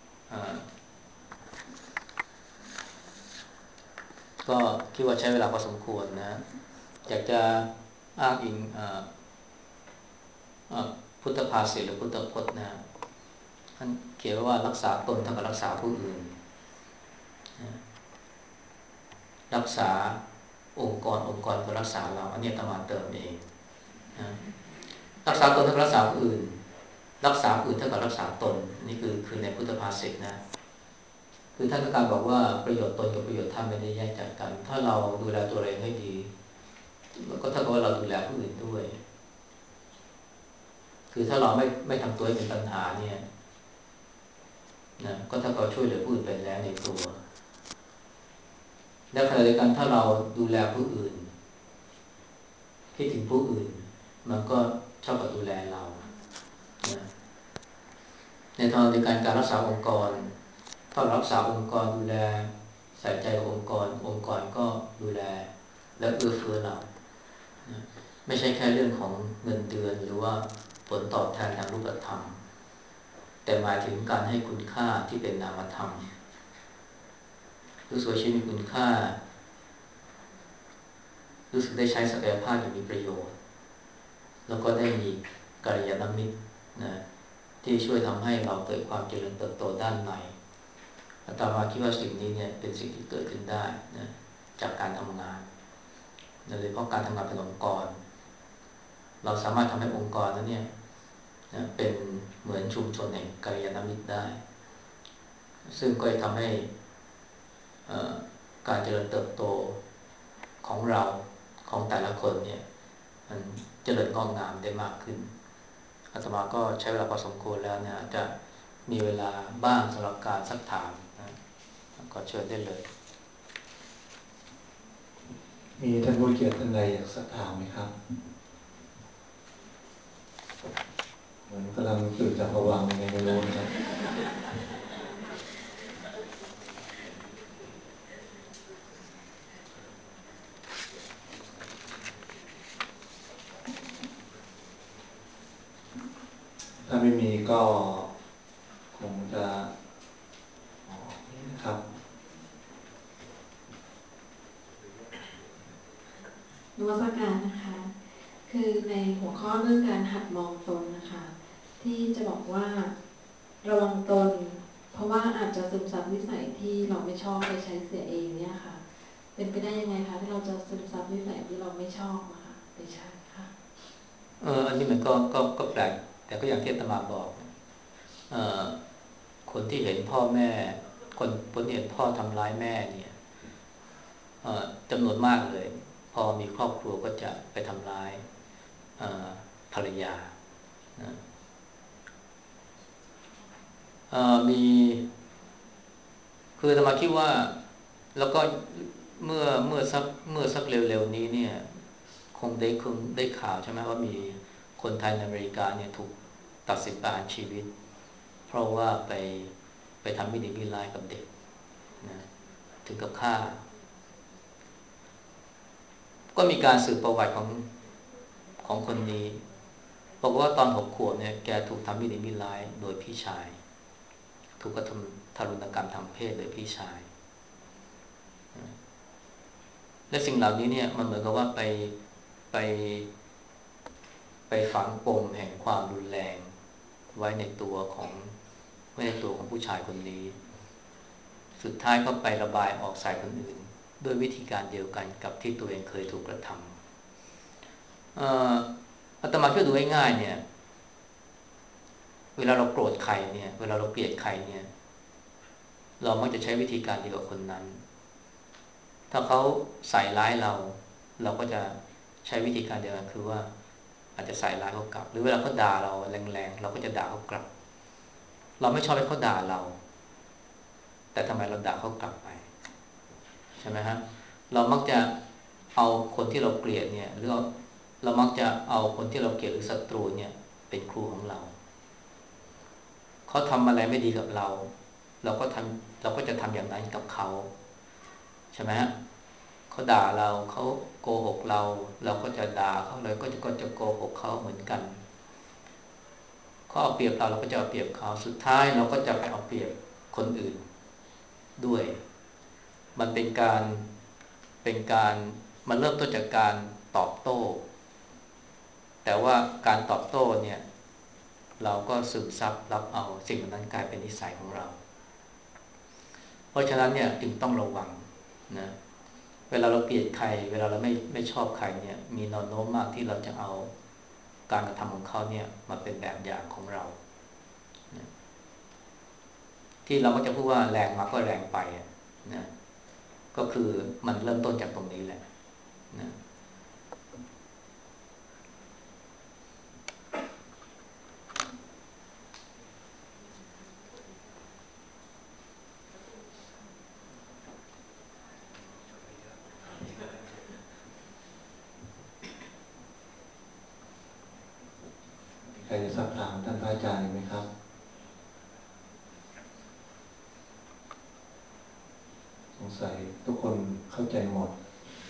ก็คิดว่าใช้เวลาพอสมควรนะอยากจะอ้างอิงพุทธภาษิตหรือพุทธพจน์นะท่านเขียนว่ารักษาตนเท่ากับรักษาผู้อื่นรักษาองค์กรองค์กรก็รักษาเราอันนี้อาตมาเติมเองนะรักษาตนเท่ากับรักษาผู้อื่นรักษาผู้อื่นเท่ากับรักษาตนนี่คือคือในพุทธภาษิตนะคือท่านต้องการบอกว่าประโยชน์ตนกับประโยชน์ท่านไม่ได้แยกจากกันถ้าเราดูแลตัวเองให้ดีก็เท่ากับว่าเราดูแลผู้อื่นด้วยคือถ้าเราไม่ไม่ทำตัวให้เป็นปัญหาเนี่ยนะก็ถ้าเราช่วยเหลือผู้อื่นไปแล้วในตัวและขณะเดียวกันถ้าเราดูแลผู้อื่นคิดถึงผู้อื่นมันก็เท่ากับดูแลเรานะในทางเดียวกันการรักษาองค์กรถ้ารักษาองค์กรดูแลใส่ใจองค์กรองค์กรก็ดูแลและเอื้อเฟื้อเรานะไม่ใช่แค่เรื่องของเงินเดือนหรือว่าผลตอบแทนทางรูปธรรมแต่หมายถึงการให้คุณค่าที่เป็นนามธรรมรู้สึกว่าชีวิตมีคุณค่ารู้สึกได้ใช้ศักยภาพอย่างมีประโยชน์แล้วก็ได้มีกัลยาณมิตรนะที่ช่วยทำให้เราเกิดความเจริญเติบโตด้านในอาตมาคิดว่าสิ่งนี้เนี่ยเป็นสิ่งที่เกิดขึ้นได้นะจากการทำงานโดยเฉพาะการทำงานเป็นองค์กรเราสามารถทำให้องค์กรนั้นเนี่ยนะเป็นเหมือนชุมชนแห่งกัลยาณมิตรได้ซึ่งก็จะทำให้การเจริญเติบโตของเราของแต่ละคนเนี่ยมันเจริญงอกงามได้มากขึ้นอาตมาก็ใช้เวลาพอสมควรแล้วนะจะมีเวลาบ้างสำหรับการซักถามนะก็เชิญได้เลยมีท่านผู้เกียรติท่านใดอยากซักถามไหมครับเหมือนกำลังตื่นจากภวังค์ยังไงไม่รู้นะครับถ้าไม่มีก็คงจะอ๋อนี่นะครับนวัตการนะคะคือในหัวข้อเรื่องการหัดมองตนนะคะที่จะบอกว่าระวังตนเพราะว่าอาจจะซึมซับนิสัยที่เราไม่ชอบไปใช้เสียเองเนี่ยค่ะเป็นไปได้ยังไงคะที่เราจะซึมซับนิสัยที่เราไม่ชอบนะคะไปใช้ค่ะเอออันนี้มันก็ก็ก็แปลกแต่ก็อย่างที่อาตมาบอกเอ่อคนที่เห็นพ่อแม่คนคนที่เห็นพ่อทำร้ายแม่เนี่ยจำนวนมากเลยพอมีครอบครัวก็จะไปทำร้ายภรรยานะมีคืออาตมาคิดว่าแล้วก็เมื่อเมื่อสักเมื่อสักเร็วๆนี้เนี่ยคงได้คงได้ข่าวใช่ไหมว่ามีคนไทยในอเมริกาเนี่ยถูกตัดสินประหารชีวิตเพราะว่าไปไปทำไม่ดีไม่ร้ายกับเด็กนะถึงกับฆ่าก็มีการสืบประวัติของของคนนี้บอกว่าตอนหกขวบเนี่ยแกถูกทำไม่ดีไม่ร้ายโดยพี่ชายถูกกระทำทารุณกรรมทางเพศโดยพี่ชายและสิ่งเหล่านี้เนี่ยมันเหมือนกับว่าไปไปไปฝังปมแห่งความรุนแรงไว้ในตัวของไว้ในตัวของผู้ชายคนนี้สุดท้ายก็ไประบายออกใส่คนอื่นด้วยวิธีการเดียวกันกับที่ตัวเองเคยถูกกระทำเอ่ออาตมาช่วยดูง่ายๆเนี่ยเวลาเราโกรธใครเนี่ยเวลาเราเกลียดใครเนี่ยเรามักจะใช้วิธีการเดียวกับคนนั้นถ้าเขาใส่ร้ายเราเราก็จะใช้วิธีการเดียวกันคือว่าอาจจะใส่ร้ายเขากลับหรือเวลาเขาด่าเราแรงๆเราก็จะด่าเขากลับเราไม่ชอบให้เขาด่าเราแต่ทำไมเราด่าเขากลับไปใช่ไหมฮะเรามักจะเอาคนที่เราเกลียดเนี่ยหรือเรามักจะเอาคนที่เราเกลียดหรือศัตรูเนี่ยเป็นครูของเราเขาทำอะไรไม่ดีกับเราเราก็ทำเราก็จะทำอย่างนั้นกับเขาใช่ไหมฮะเขาด่าเราเขาโกหกเราเราก็จะด่าเขาเลยก็จะก็จะโกหกเขาเหมือนกันเขาเอาเปรียบเราเราก็จะเอาเปรียบเขาสุดท้ายเราก็จะไปเอาเปรียบคนอื่นด้วยมันเป็นการเป็นการมันเริ่มต้นจากการตอบโต้แต่ว่าการตอบโต้เนี่ยเราก็ซึมซับรับเอาสิ่งนั้นกลายเป็นนิสัยของเราเพราะฉะนั้นเนี่ยจึงต้องระวังนะเวลาเราเกลียดใครเวลาเราไม่ไม่ชอบใครเนี่ยมีแนวโน้มมากที่เราจะเอาการกระทำของเขาเนี่ยมาเป็นแบบอย่างของเรานะที่เราก็จะพูดว่าแรงมาก็แรงไปนะก็คือมันเริ่มต้นจากตรงนี้แหละนะสัยทุกคนเข้าใจหมด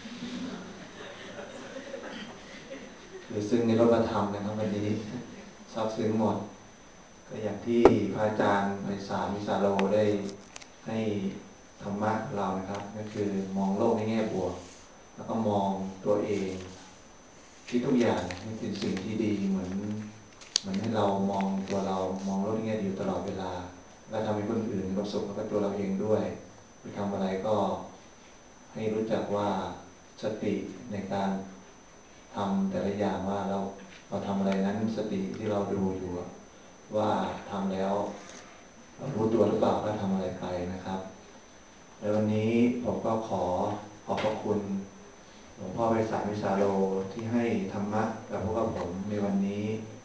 หรือซึ่งในรถธรรมนะครับวันนี้ซาบซึ้งหมดก็อย่างที่พระอาจารย์ไพศาลวิสาโรได้ให้ธรรมะเรานะครับก็คือมองโลกในแง่บวกแล้วก็มองตัวเองที่ทุกอย่างให้เป็นสิ่งที่ดีเหมือนเหมือนให้เรามองตัวเรามองโลกในแง่ดีตลอดเวลาและทำให้คนอื่นมีความสุขแล้วก็ตัวเราเองด้วยไปทำอะไรก็ให้รู้จักว่าสติในการทำแต่ละอย่างว่าเราเราทำอะไรนั้นสติที่เราดูอยู่ว่าทำแล้วเรารู้ตัวหรือเปล่าว่าทำอะไรไปนะครับในวันนี้ผมก็ขอขอบพระคุณหลวงพ่อไพศาลวิสาโรที่ให้ธรรมะกับพวกเราผมในวันนี้